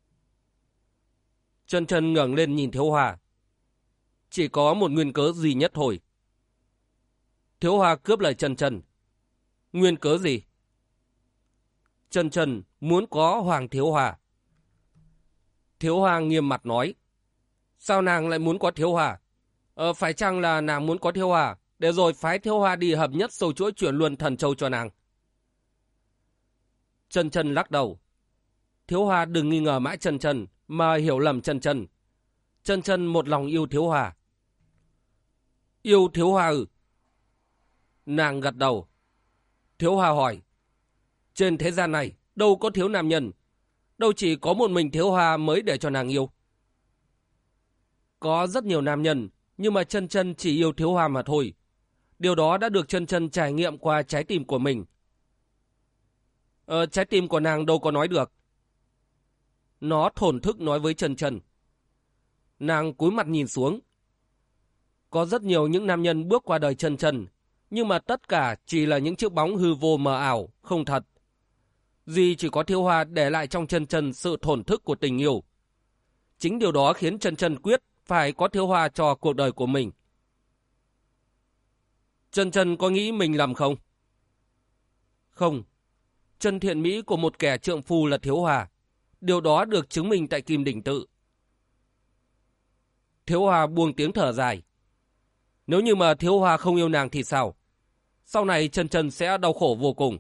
Chân Chân ngẩng lên nhìn Thiếu Hoa. Chỉ có một nguyên cớ duy nhất thôi. Thiếu Hoa cướp lời Chân Chân. Nguyên cớ gì? Chân Chân muốn có Hoàng Thiếu Hoa. Thiếu Hoa nghiêm mặt nói. Sao nàng lại muốn có Thiếu Hoa? Phải chăng là nàng muốn có Thiếu Hoa để rồi phái Thiếu Hoa đi hợp nhất sâu chuỗi chuyển luôn thần châu cho nàng. Chân Chân lắc đầu. Thiếu Hoa đừng nghi ngờ mãi Chân Chân mà hiểu lầm Chân Chân. Chân Chân một lòng yêu Thiếu Hoa. Yêu Thiếu Hoa ư? Nàng gật đầu. Thiếu Hoa hỏi. Trên thế gian này đâu có thiếu nam nhân, đâu chỉ có một mình Thiếu Hoa mới để cho nàng yêu. Có rất nhiều nam nhân, nhưng mà Chân Chân chỉ yêu Thiếu Hoa mà thôi. Điều đó đã được Chân Chân trải nghiệm qua trái tim của mình. Trái tim của nàng đâu có nói được. Nó thổn thức nói với Chân Chân. Nàng cúi mặt nhìn xuống. Có rất nhiều những nam nhân bước qua đời Chân Chân, nhưng mà tất cả chỉ là những chiếc bóng hư vô mờ ảo, không thật. Duy chỉ có Thiếu Hoa để lại trong Chân Chân sự thổn thức của tình yêu. Chính điều đó khiến Chân Chân quyết phải có Thiếu Hoa cho cuộc đời của mình. Chân Chân có nghĩ mình lầm không? Không. Chân thiện mỹ của một kẻ trượng phu là Thiếu Hoa. Điều đó được chứng minh tại Kim Đỉnh Tự. Thiếu Hoa buông tiếng thở dài. Nếu như mà Thiếu Hoa không yêu nàng thì sao? Sau này Chân Chân sẽ đau khổ vô cùng.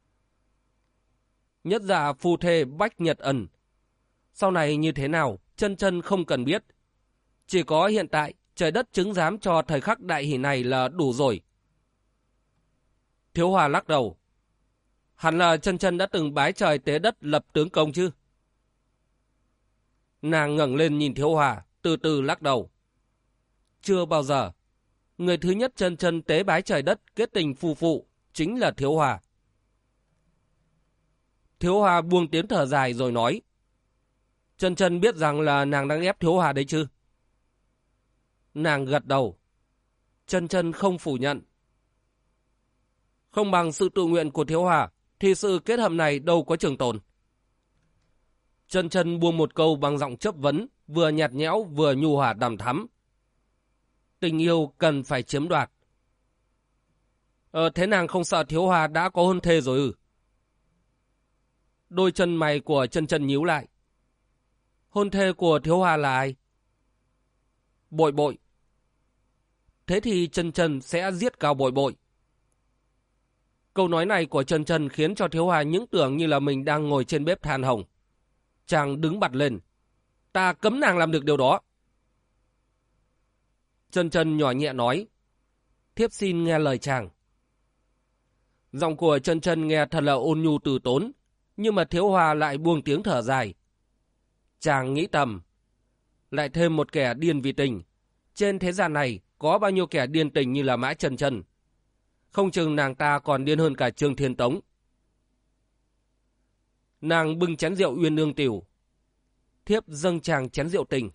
Nhất dạ phu thê bách nhật ẩn. Sau này như thế nào, Chân Chân không cần biết. Chỉ có hiện tại, trời đất chứng giám cho thời khắc đại hỷ này là đủ rồi. Thiếu Hoa lắc đầu. Hẳn là Chân Chân đã từng bái trời tế đất lập tướng công chứ? Nàng ngẩng lên nhìn Thiếu Hoa, từ từ lắc đầu. Chưa bao giờ. Người thứ nhất Chân Chân tế bái trời đất kết tình phu phụ chính là Thiếu Hoa. Thiếu Hoa buông tiếng thở dài rồi nói. Chân Chân biết rằng là nàng đang ép Thiếu Hoa đấy chứ? Nàng gật đầu. Chân Chân không phủ nhận. Không bằng sự tự nguyện của Thiếu Hoa thì sự kết hợp này đâu có trường tồn. Chân Chân buông một câu bằng giọng chất vấn, vừa nhạt nhẽo vừa nhu hòa đằm thắm. Tình yêu cần phải chiếm đoạt. Thế nàng không sợ Thiếu Hoa đã có hôn thê rồi ư? Đôi chân mày của Chân Chân nhíu lại. Hôn thê của Thiếu Hoa là ai? Bội Bội. Thế thì Chân Chân sẽ giết Cao Bội Bội. Câu nói này của Chân Chân khiến cho Thiếu Hoa những tưởng như là mình đang ngồi trên bếp than hồng. Chàng đứng bật lên. Ta cấm nàng làm được điều đó. Chân Chân nhỏ nhẹ nói. Thiếp xin nghe lời chàng. Giọng của Chân Chân nghe thật là ôn nhu từ tốn, nhưng mà Thiếu Hoa lại buông tiếng thở dài. Chàng nghĩ thầm. Lại thêm một kẻ điên vì tình. Trên thế gian này có bao nhiêu kẻ điên tình như là Mã Chân Chân. Không chừng nàng ta còn điên hơn cả Trương Thiên Tống. Nàng bưng chén rượu uyên ương tiểu. Thiếp dâng chàng chén rượu tình.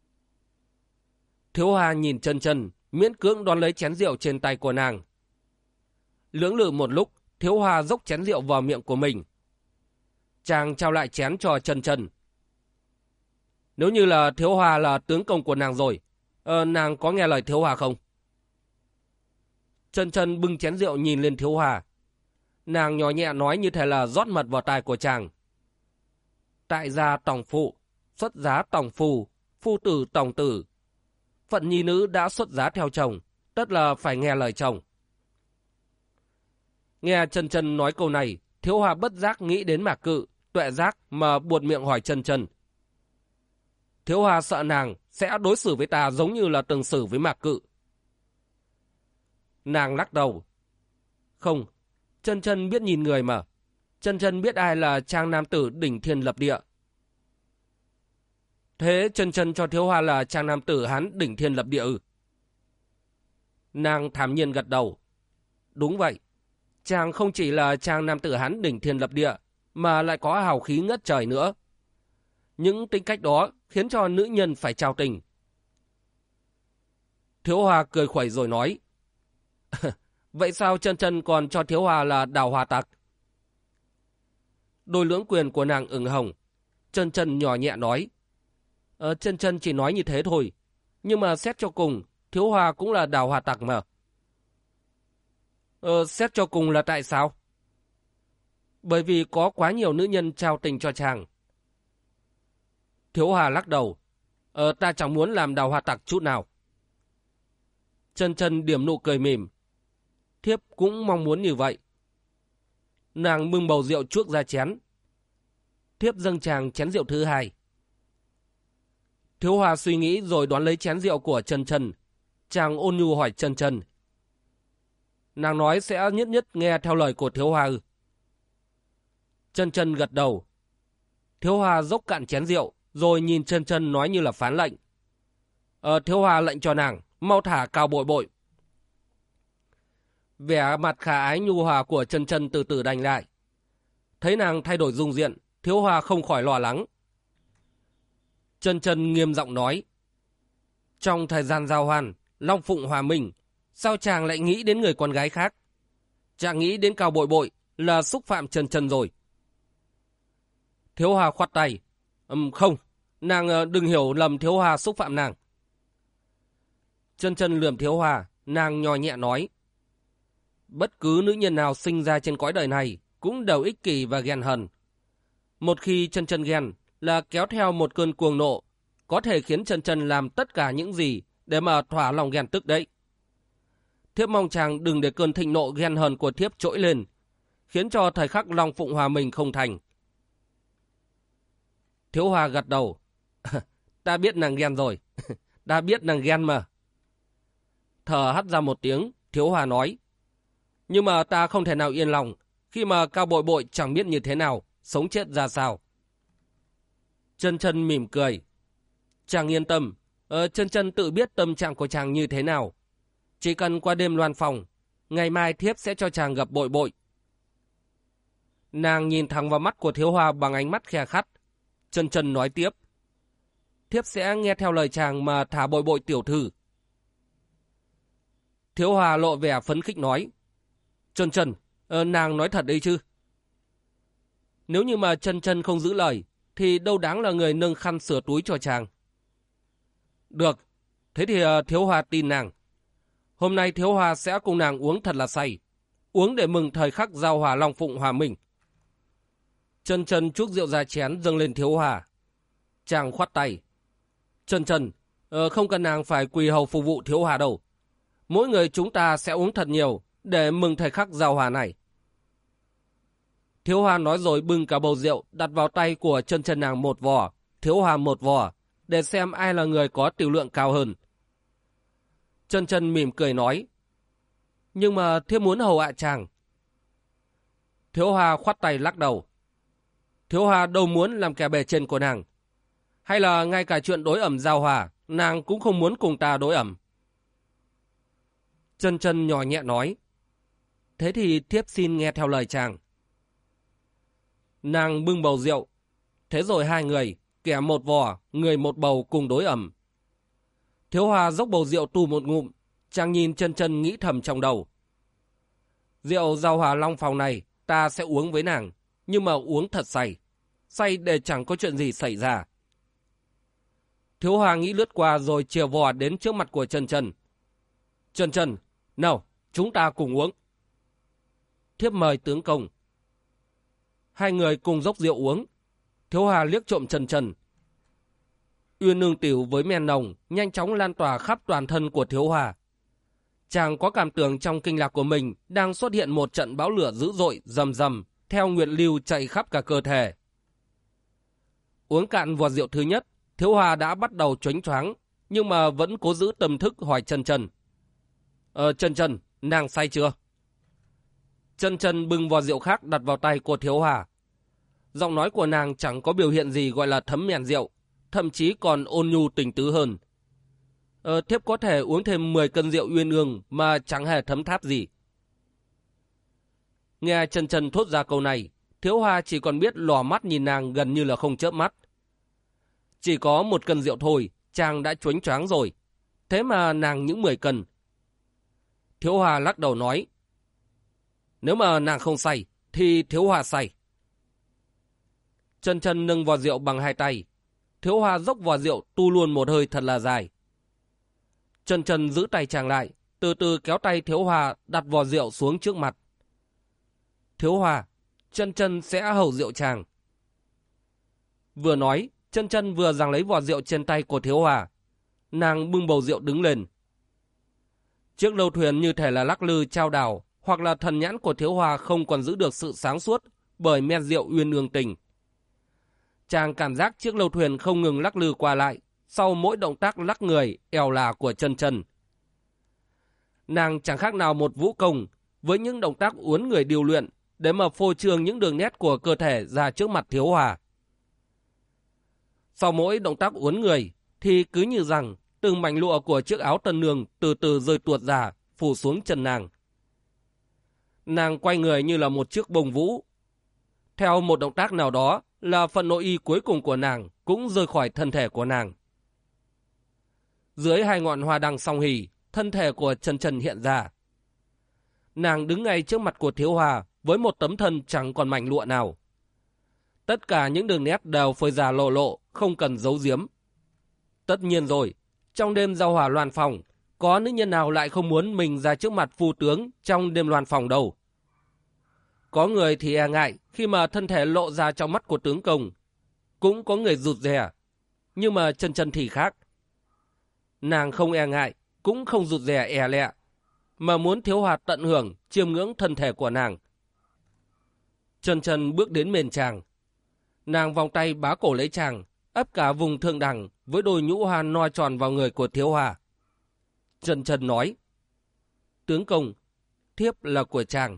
Thiếu Hoa nhìn Chân Chân, miễn cưỡng đón lấy chén rượu trên tay của nàng. Lưỡng lự một lúc, Thiếu Hoa dốc chén rượu vào miệng của mình. Chàng trao lại chén cho Chân Chân. Nếu như là Thiếu Hoa là tướng công của nàng rồi, nàng có nghe lời Thiếu Hoa không? Chân Chân bưng chén rượu nhìn lên Thiếu Hoa. Nàng nhỏ nhẹ nói như thể là rót mật vào tai của chàng. Tại gia tòng phụ, xuất giá tòng phu, phu tử tòng tử. Phận nhi nữ đã xuất giá theo chồng, tất là phải nghe lời chồng. Nghe Chân Chân nói câu này, Thiếu Hoa bất giác nghĩ đến Mạc Cự, tuệ giác mà buột miệng hỏi Chân Chân. Thiếu Hoa sợ nàng sẽ đối xử với ta giống như là từng xử với Mạc Cự. Nàng lắc đầu. Không, Chân Chân biết nhìn người mà. Chân Chân biết ai là trang nam tử đỉnh thiên lập địa. Thế Chân Chân cho Thiếu Hoa là trang nam tử Hán đỉnh thiên lập địa ư? Nàng thản nhiên gật đầu. Đúng vậy. Chàng không chỉ là trang nam tử Hán đỉnh thiên lập địa, mà lại có hào khí ngất trời nữa. Những tính cách đó khiến cho nữ nhân phải trao tình. Thiếu Hoa cười khuẩy rồi nói. Vậy sao Chân Chân còn cho Thiếu Hoa là Đào Hoa Tặc? Đôi lưỡng quyền của nàng ửng hồng. Chân Chân nhỏ nhẹ nói. Chân Chân chỉ nói như thế thôi. Nhưng mà xét cho cùng, Thiếu Hoa cũng là Đào Hoa Tặc mà. Xét cho cùng là tại sao? Bởi vì có quá nhiều nữ nhân trao tình cho chàng. Thiếu Hoa lắc đầu. Ta chẳng muốn làm Đào Hoa Tặc chút nào. Chân chân điểm nụ cười mỉm. Thiếp cũng mong muốn như vậy. Nàng bưng bầu rượu chuốc ra chén. Thiếp dâng chàng chén rượu thứ hai. Thiếu Hòa suy nghĩ rồi đón lấy chén rượu của chân chân. Chàng ôn nhu hỏi chân chân. Nàng nói sẽ nhất nhất nghe theo lời của Thiếu Hòa ư? Chân chân gật đầu. Thiếu Hòa dốc cạn chén rượu, rồi nhìn chân chân nói như là phán lệnh. Thiếu Hòa lệnh cho nàng, mau thả Cao Bội Bội. Vẻ mặt khả ái nhu hòa của chân chân từ từ đành lại. Thấy nàng thay đổi dung diện, Thiếu Hòa không khỏi lo lắng. Chân chân nghiêm giọng nói. Trong thời gian giao hoan, Long Phụng hòa mình, sao chàng lại nghĩ đến người con gái khác? Chàng nghĩ đến Cao Bội Bội là xúc phạm chân chân rồi. Thiếu Hòa khoát tay. Không, nàng đừng hiểu lầm Thiếu Hòa xúc phạm nàng. Chân chân lườm Thiếu Hòa, nàng nhỏ nhẹ nói. Bất cứ nữ nhân nào sinh ra trên cõi đời này cũng đều ích kỷ và ghen hờn. Một khi chân chân ghen là kéo theo một cơn cuồng nộ, có thể khiến chân chân làm tất cả những gì để mà thỏa lòng ghen tức đấy. Thiếp mong chàng đừng để cơn thịnh nộ ghen hờn của thiếp trỗi lên, khiến cho thời khắc Long Phụng hòa mình không thành. Thiếu Hòa gật đầu. Ta biết nàng ghen rồi. Ta biết nàng ghen mà. Thở hắt ra một tiếng, Thiếu Hòa nói. Nhưng mà ta không thể nào yên lòng khi mà Cao Bội Bội chẳng biết như thế nào, sống chết ra sao. Chân chân mỉm cười. Chàng yên tâm, chân chân tự biết tâm trạng của chàng như thế nào. Chỉ cần qua đêm loan phòng, ngày mai thiếp sẽ cho chàng gặp Bội Bội. Nàng nhìn thẳng vào mắt của Thiếu Hòa bằng ánh mắt khe khắt. Chân chân nói tiếp. Thiếp sẽ nghe theo lời chàng mà thả Bội Bội tiểu thư. Thiếu Hòa lộ vẻ phấn khích nói. Chân chân, nàng nói thật đấy chứ? Nếu như mà chân chân không giữ lời, thì đâu đáng là người nâng khăn sửa túi cho chàng. Được, thế thì Thiếu Hòa tin nàng. Hôm nay Thiếu Hòa sẽ cùng nàng uống thật là say, uống để mừng thời khắc giao hòa Long Phụng hòa mình. Chân chân chuốc rượu ra chén dâng lên Thiếu Hòa. Chàng khoát tay. Chân chân, không cần nàng phải quỳ hầu phục vụ Thiếu Hòa đâu. Mỗi người chúng ta sẽ uống thật nhiều để mừng thời khắc giao hòa này. Thiếu Hòa nói rồi bưng cả bầu rượu đặt vào tay của chân chân nàng một vò, Thiếu Hòa một vò, để xem ai là người có tiểu lượng cao hơn. Chân chân mỉm cười nói. Nhưng mà thiếp muốn hầu hạ chàng. Thiếu Hòa khoát tay lắc đầu. Thiếu Hòa đâu muốn làm kẻ bề trên của nàng. Hay là ngay cả chuyện đối ẩm giao hòa, nàng cũng không muốn cùng ta đối ẩm. Chân chân nhỏ nhẹ nói. Thế thì thiếp xin nghe theo lời chàng. Nàng bưng bầu rượu. Thế rồi hai người, kẻ một vò, người một bầu cùng đối ẩm. Thiếu Hòa dốc bầu rượu tu một ngụm, chàng nhìn chân chân nghĩ thầm trong đầu. Rượu giao hòa Long Phòng này ta sẽ uống với nàng, nhưng mà uống thật say. Say để chẳng có chuyện gì xảy ra. Thiếu Hòa nghĩ lướt qua rồi chìa vò đến trước mặt của chân chân. Chân chân, nào, chúng ta cùng uống. Thiếp mời tướng công. Hai người cùng dốc rượu uống. Thiếu Hòa liếc trộm chân chân. Uyên nương tiểu với men nồng nhanh chóng lan tỏa khắp toàn thân của Thiếu Hòa. Chàng có cảm tưởng trong kinh lạc của mình đang xuất hiện một trận bão lửa dữ dội rầm rầm theo nguyện lưu chạy khắp cả cơ thể. Uống cạn vò rượu thứ nhất, Thiếu Hòa đã bắt đầu choáng choáng, nhưng mà vẫn cố giữ tâm thức hỏi chân chân. Chân chân, nàng say chưa? Chân chân bưng vò rượu khác đặt vào tay của Thiếu Hòa. Giọng nói của nàng chẳng có biểu hiện gì gọi là thấm mèn rượu, thậm chí còn ôn nhu tình tứ hơn. Thiếp có thể uống thêm 10 cân rượu uyên ương mà chẳng hề thấm tháp gì. Nghe chân chân thốt ra câu này, Thiếu Hòa chỉ còn biết lò mắt nhìn nàng gần như là không chớp mắt. Chỉ có 1 cân rượu thôi, chàng đã choáng choáng rồi. Thế mà nàng những 10 cân. Thiếu Hòa lắc đầu nói. Nếu mà nàng không say, thì Thiếu Hòa say. Chân chân nâng vò rượu bằng hai tay. Thiếu Hòa dốc vò rượu tu luôn một hơi thật là dài. Chân chân giữ tay chàng lại, từ từ kéo tay Thiếu Hòa đặt vò rượu xuống trước mặt. Thiếu Hòa, chân chân sẽ hầu rượu chàng. Vừa nói, chân chân vừa giằng lấy vò rượu trên tay của Thiếu Hòa. Nàng bưng bầu rượu đứng lên. Chiếc lâu thuyền như thể là lắc lư chao đảo, hoặc là thần nhãn của Thiếu Hoa không còn giữ được sự sáng suốt bởi men rượu uyên ương tình. Chàng cảm giác chiếc lâu thuyền không ngừng lắc lư qua lại sau mỗi động tác lắc người eo là của Chân Chân. Nàng chẳng khác nào một vũ công với những động tác uốn người điêu luyện để mà phô trương những đường nét của cơ thể ra trước mặt Thiếu Hoa. Sau mỗi động tác uốn người thì cứ như rằng từng mảnh lụa của chiếc áo tân nương từ từ rơi tuột ra, phủ xuống chân nàng. Nàng quay người như là một chiếc bông vũ. Theo một động tác nào đó là phần nội y cuối cùng của nàng cũng rơi khỏi thân thể của nàng. Dưới hai ngọn hoa đăng song hỷ, thân thể của Chân Chân hiện ra. Nàng đứng ngay trước mặt của Thiếu Hoa với một tấm thân chẳng còn mảnh lụa nào. Tất cả những đường nét đều phơi ra lộ lộ, không cần giấu giếm. Tất nhiên rồi, trong đêm giao hỏa loan phòng, có nữ nhân nào lại không muốn mình ra trước mặt phu tướng trong đêm loan phòng đâu. Có người thì e ngại khi mà thân thể lộ ra trong mắt của tướng công. Cũng có người rụt rè. Nhưng mà Chân Chân thì khác. Nàng không e ngại, cũng không rụt rè e lẹ, mà muốn Thiếu Hoa tận hưởng, chiêm ngưỡng thân thể của nàng. Chân Chân bước đến mền chàng. Nàng vòng tay bá cổ lấy chàng, ấp cả vùng thượng đẳng với đôi nhũ hoa no tròn vào người của Thiếu Hoa. Chân Chân nói: tướng công, thiếp là của chàng.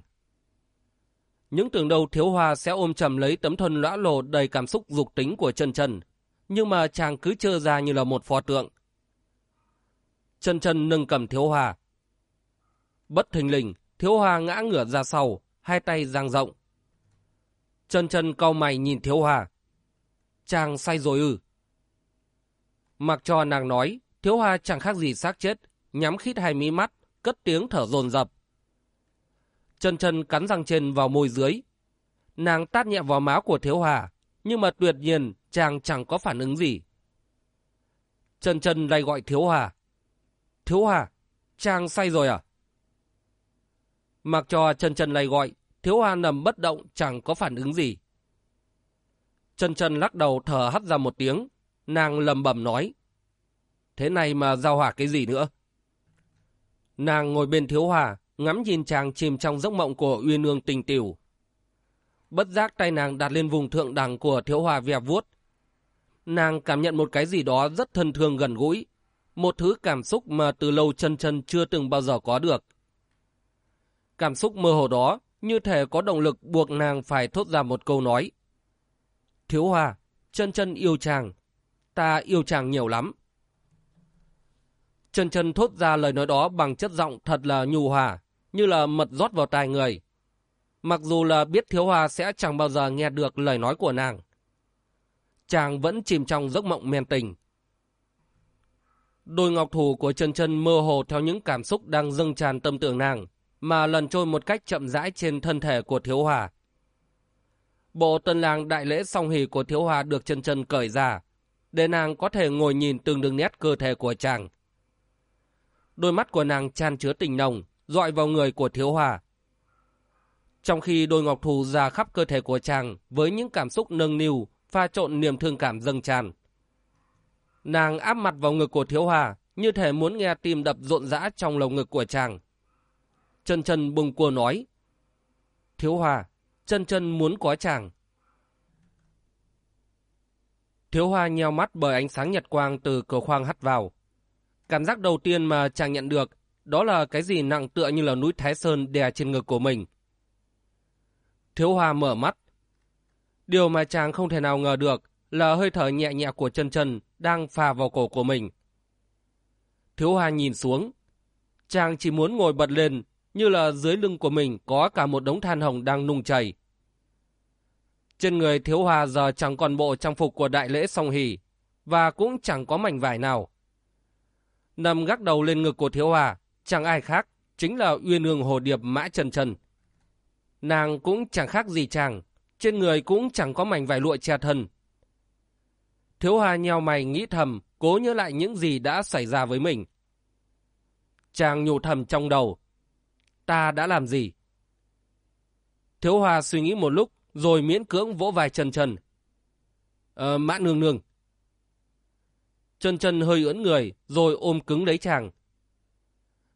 Những tưởng đâu Thiếu Hoa sẽ ôm chầm lấy tấm thân lõa lồ đầy cảm xúc dục tính của Chân Chân, nhưng mà chàng cứ trơ ra như là một pho tượng. Chân Chân nâng cầm Thiếu Hoa. Bất thình lình, Thiếu Hoa ngã ngửa ra sau, hai tay dang rộng. Chân Chân cau mày nhìn Thiếu Hoa. Chàng say rồi ư? Mặc cho nàng nói, Thiếu Hoa chẳng khác gì xác chết, nhắm khít hai mí mắt, cất tiếng thở dồn dập. Chân Chân cắn răng trên vào môi dưới. Nàng tát nhẹ vào má của Thiếu Hoa, nhưng mà tuyệt nhiên chàng chẳng có phản ứng gì. Chân Chân lại gọi Thiếu Hoa. Thiếu Hoa, chàng say rồi à? Mặc cho Chân Chân lại gọi, Thiếu Hoa nằm bất động chẳng có phản ứng gì. Chân Chân lắc đầu thở hắt ra một tiếng, nàng lầm bầm nói: thế này mà giao hỏa cái gì nữa? Nàng ngồi bên Thiếu Hoa, ngắm nhìn chàng chìm trong giấc mộng của uyên ương tình tửu. Bất giác tay nàng đặt lên vùng thượng đẳng của Thiếu Hoa ve vuốt. Nàng cảm nhận một cái gì đó rất thân thương gần gũi, một thứ cảm xúc mà từ lâu Chân Chân chưa từng bao giờ có được. Cảm xúc mơ hồ đó như thể có động lực buộc nàng phải thốt ra một câu nói: Thiếu Hoa, Chân Chân yêu chàng, ta yêu chàng nhiều lắm. Chân Chân thốt ra lời nói đó bằng chất giọng thật là nhu hòa, như là mật rót vào tai người. Mặc dù là biết Thiếu Hoa sẽ chẳng bao giờ nghe được lời nói của nàng. Chàng vẫn chìm trong giấc mộng men tình. Đôi ngọc thủ của Chân Chân mơ hồ theo những cảm xúc đang dâng tràn tâm tưởng nàng, mà lần trôi một cách chậm rãi trên thân thể của Thiếu Hoa. Bộ tân lang đại lễ song hỷ của Thiếu Hoa được Chân Chân cởi ra, để nàng có thể ngồi nhìn từng đường nét cơ thể của chàng. Đôi mắt của nàng chan chứa tình nồng, dọi vào người của Thiếu Hoa. Trong khi đôi ngọc thủ ra khắp cơ thể của chàng với những cảm xúc nâng niu, pha trộn niềm thương cảm dâng tràn. Nàng áp mặt vào ngực của Thiếu Hoa, như thể muốn nghe tim đập rộn rã trong lồng ngực của chàng. Chân Chân bâng quơ nói: Thiếu Hoa, Chân Chân muốn có chàng. Thiếu Hoa nheo mắt bởi ánh sáng nhật quang từ cửa khoang hắt vào. Cảm giác đầu tiên mà chàng nhận được đó là cái gì nặng tựa như là núi Thái Sơn đè trên ngực của mình. Thiếu Hoa mở mắt. Điều mà chàng không thể nào ngờ được là hơi thở nhẹ nhẹ của Chân Chân đang phà vào cổ của mình. Thiếu Hoa nhìn xuống. Chàng chỉ muốn ngồi bật lên, như là dưới lưng của mình có cả một đống than hồng đang nung chảy. Trên người Thiếu Hoa giờ chẳng còn bộ trang phục của đại lễ song hỷ, và cũng chẳng có mảnh vải nào. Nằm gác đầu lên ngực của Thiếu Hoa, chẳng ai khác, chính là uyên ương hồ điệp Mã Chân Chân. Nàng cũng chẳng khác gì chàng, trên người cũng chẳng có mảnh vải lụa che thân. Thiếu Hoa nheo mày nghĩ thầm, cố nhớ lại những gì đã xảy ra với mình. Chàng nhủ thầm trong đầu: ta đã làm gì? Thiếu Hoa suy nghĩ một lúc, rồi miễn cưỡng vỗ vai Chân Chân. Mã nương nương. Chân Chân hơi ưỡn người, rồi ôm cứng lấy chàng.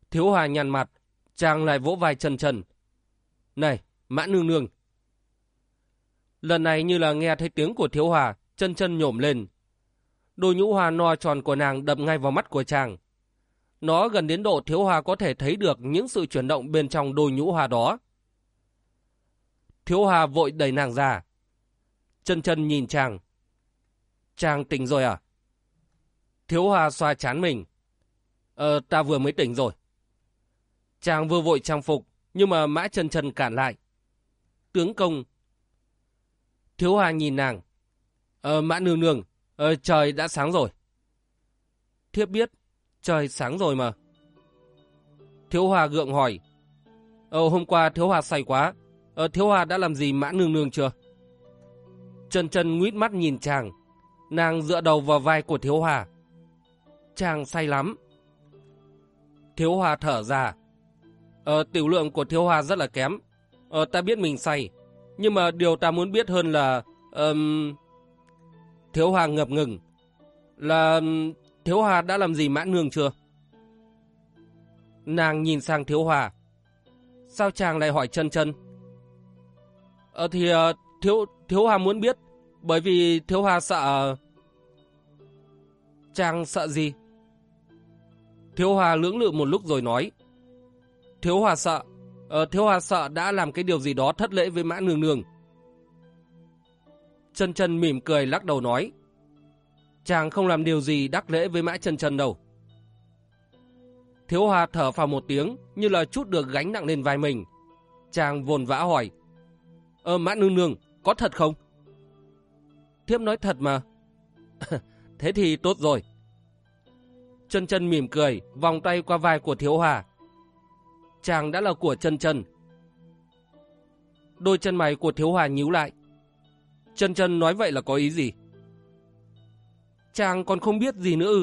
Thiếu Hòa nhăn mặt, chàng lại vỗ vai Chân Chân. Này, Mã nương nương. Lần này như là nghe thấy tiếng của Thiếu Hòa, Chân Chân nhổm lên. Đôi nhũ hoa no tròn của nàng đập ngay vào mắt của chàng. Nó gần đến độ Thiếu Hòa có thể thấy được những sự chuyển động bên trong đôi nhũ hoa đó. Thiếu Hòa vội đẩy nàng ra. Chân Chân nhìn chàng. Chàng tỉnh rồi à? Thiếu Hòa xoa trán mình. Ta vừa mới tỉnh rồi. Chàng vừa vội trang phục, nhưng mà Mã Chân Chân cản lại. Tướng công. Thiếu Hòa nhìn nàng. Mã nương nương, trời đã sáng rồi. Thiếp biết, trời sáng rồi mà. Thiếu Hòa gượng hỏi. Hôm qua Thiếu Hòa say quá. Thiếu Hòa đã làm gì Mã nương nương chưa? Chân Chân nguýt mắt nhìn chàng. Nàng dựa đầu vào vai của Thiếu Hòa. Chàng say lắm. Thiếu Hòa thở ra. Tiểu lượng của Thiếu Hòa rất là kém. Ta biết mình say. Nhưng mà điều ta muốn biết hơn là... Thiếu Hòa ngập ngừng. Là... Thiếu Hòa đã làm gì Mã nương chưa? Nàng nhìn sang Thiếu Hòa. Sao chàng lại hỏi Chân Chân? Thiếu Hòa muốn biết. Bởi vì Thiếu Hòa sợ... Chàng sợ gì? Thiếu Hòa lưỡng lự một lúc rồi nói. Thiếu Hòa sợ. Thiếu Hòa sợ đã làm cái điều gì đó thất lễ với Mã nương nương. Chân Chân mỉm cười lắc đầu nói. Chàng không làm điều gì đắc lễ với Mã Chân Chân đâu. Thiếu Hòa thở phào một tiếng, như là trút được gánh nặng lên vai mình. Chàng vồn vã hỏi. Mã nương nương, có thật không? Thiếp nói thật mà. Thế thì tốt rồi. Chân Chân mỉm cười, vòng tay qua vai của Thiếu Hòa. Chàng đã là của Chân Chân. Đôi chân mày của Thiếu Hòa nhíu lại. Chân Chân nói vậy là có ý gì? Chàng còn không biết gì nữa ư?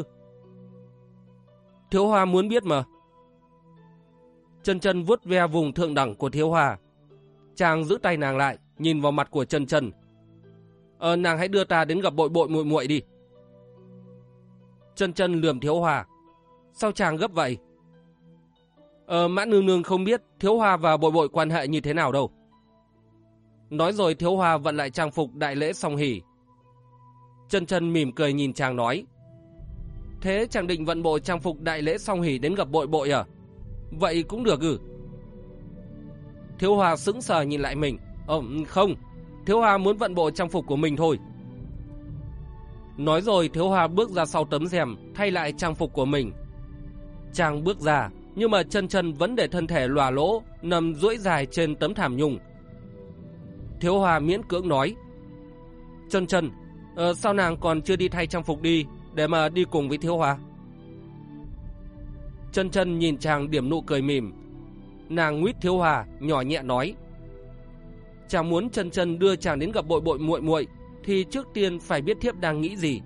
Thiếu Hòa muốn biết mà. Chân Chân vuốt ve vùng thượng đẳng của Thiếu Hòa. Chàng giữ tay nàng lại, nhìn vào mặt của Chân Chân. Nàng hãy đưa ta đến gặp Bội Bội muội muội đi. Chân Chân lườm Thiếu Hòa. Sao chàng gấp vậy? Mã nương nương không biết Thiếu Hòa và Bội Bội quan hệ như thế nào đâu. Nói rồi Thiếu Hòa vận lại trang phục đại lễ song hỷ. Chân Chân mỉm cười nhìn chàng nói. Thế chàng định vận bộ trang phục đại lễ song hỷ đến gặp Bội Bội à? Vậy cũng được ư? Thiếu Hòa sững sờ nhìn lại mình. Không, Thiếu Hòa muốn vận bộ trang phục của mình thôi. Nói rồi Thiếu Hòa bước ra sau tấm rèm, thay lại trang phục của mình. Chàng bước ra, nhưng mà Chân Chân vẫn để thân thể lòa lỗ, nằm duỗi dài trên tấm thảm nhung. Thiếu Hòa miễn cưỡng nói. Chân Chân, sao nàng còn chưa đi thay trang phục đi, để mà đi cùng với Thiếu Hòa? Chân Chân nhìn chàng điểm nụ cười mỉm. Nàng nguyết Thiếu Hòa, nhỏ nhẹ nói. Chàng muốn Chân Chân đưa chàng đến gặp Bội Bội muội muội, thì trước tiên phải biết thiếp đang nghĩ gì.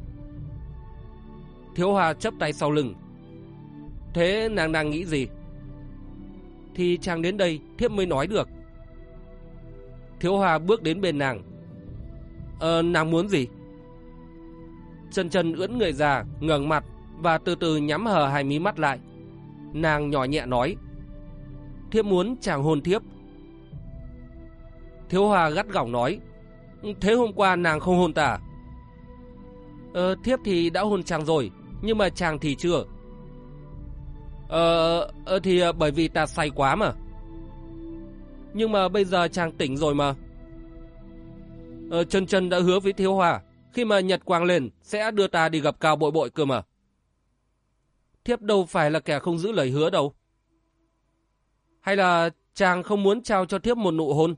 Thiếu Hòa chắp tay sau lưng. Thế nàng đang nghĩ gì? Thì chàng đến đây thiếp mới nói được. Thiếu Hòa bước đến bên nàng. Nàng muốn gì? Chân Chân ưỡn người ra, ngẩng mặt và từ từ nhắm hờ hai mí mắt lại. Nàng nhỏ nhẹ nói. Thiếp muốn chàng hôn thiếp. Thiếu Hòa gắt gỏng nói. Thế hôm qua nàng không hôn ta? Thiếp thì đã hôn chàng rồi, nhưng mà chàng thì chưa. Thì bởi vì ta say quá mà. Nhưng mà bây giờ chàng tỉnh rồi mà. Chân Chân đã hứa với Thiếu Hòa, khi mà nhật quang lên sẽ đưa ta đi gặp Cao Bội Bội cơ mà. Thiếp đâu phải là kẻ không giữ lời hứa đâu. Hay là chàng không muốn trao cho thiếp một nụ hôn?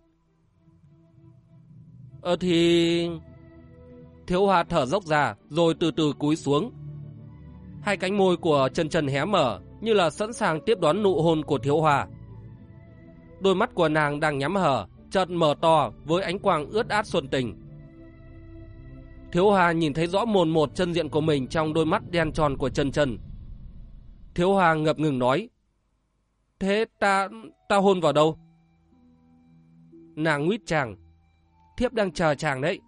Thì... Thiếu Hòa thở dốc ra, rồi từ từ cúi xuống. Hai cánh môi của Chân Chân hé mở, như là sẵn sàng tiếp đón nụ hôn của Thiếu Hòa. Đôi mắt của nàng đang nhắm hở, chợt mở to với ánh quang ướt át xuân tình. Thiếu Hòa nhìn thấy rõ mồn một chân diện của mình trong đôi mắt đen tròn của Chân Chân. Thiếu Hòa ngập ngừng nói. Thế ta hôn vào đâu? Nàng nguyết chàng. Thiếp đang chờ chàng đấy.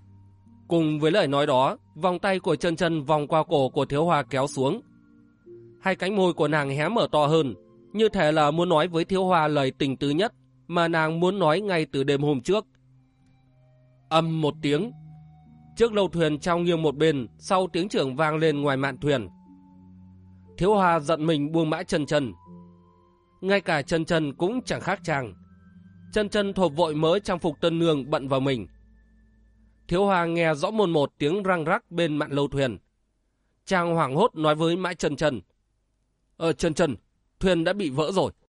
Cùng với lời nói đó, vòng tay của Chân Chân vòng qua cổ của Thiếu Hòa kéo xuống. Hai cánh môi của nàng hé mở to hơn, như thể là muốn nói với Thiếu Hoa lời tình tứ nhất mà nàng muốn nói ngay từ đêm hôm trước. Ầm một tiếng, chiếc lâu thuyền trao nghiêng một bên, sau tiếng chưởng vang lên ngoài mạn thuyền. Thiếu Hoa giận mình buông mã Chân Chân. Ngay cả Chân Chân cũng chẳng khác chàng. Chân Chân thộp vội mớ trang phục tân nương bận vào mình. Thiếu Hoa nghe rõ mồn một tiếng răng rắc bên mạn lâu thuyền. Chàng hoảng hốt nói với mã Chân Chân: Chân Chân, thuyền đã bị vỡ rồi.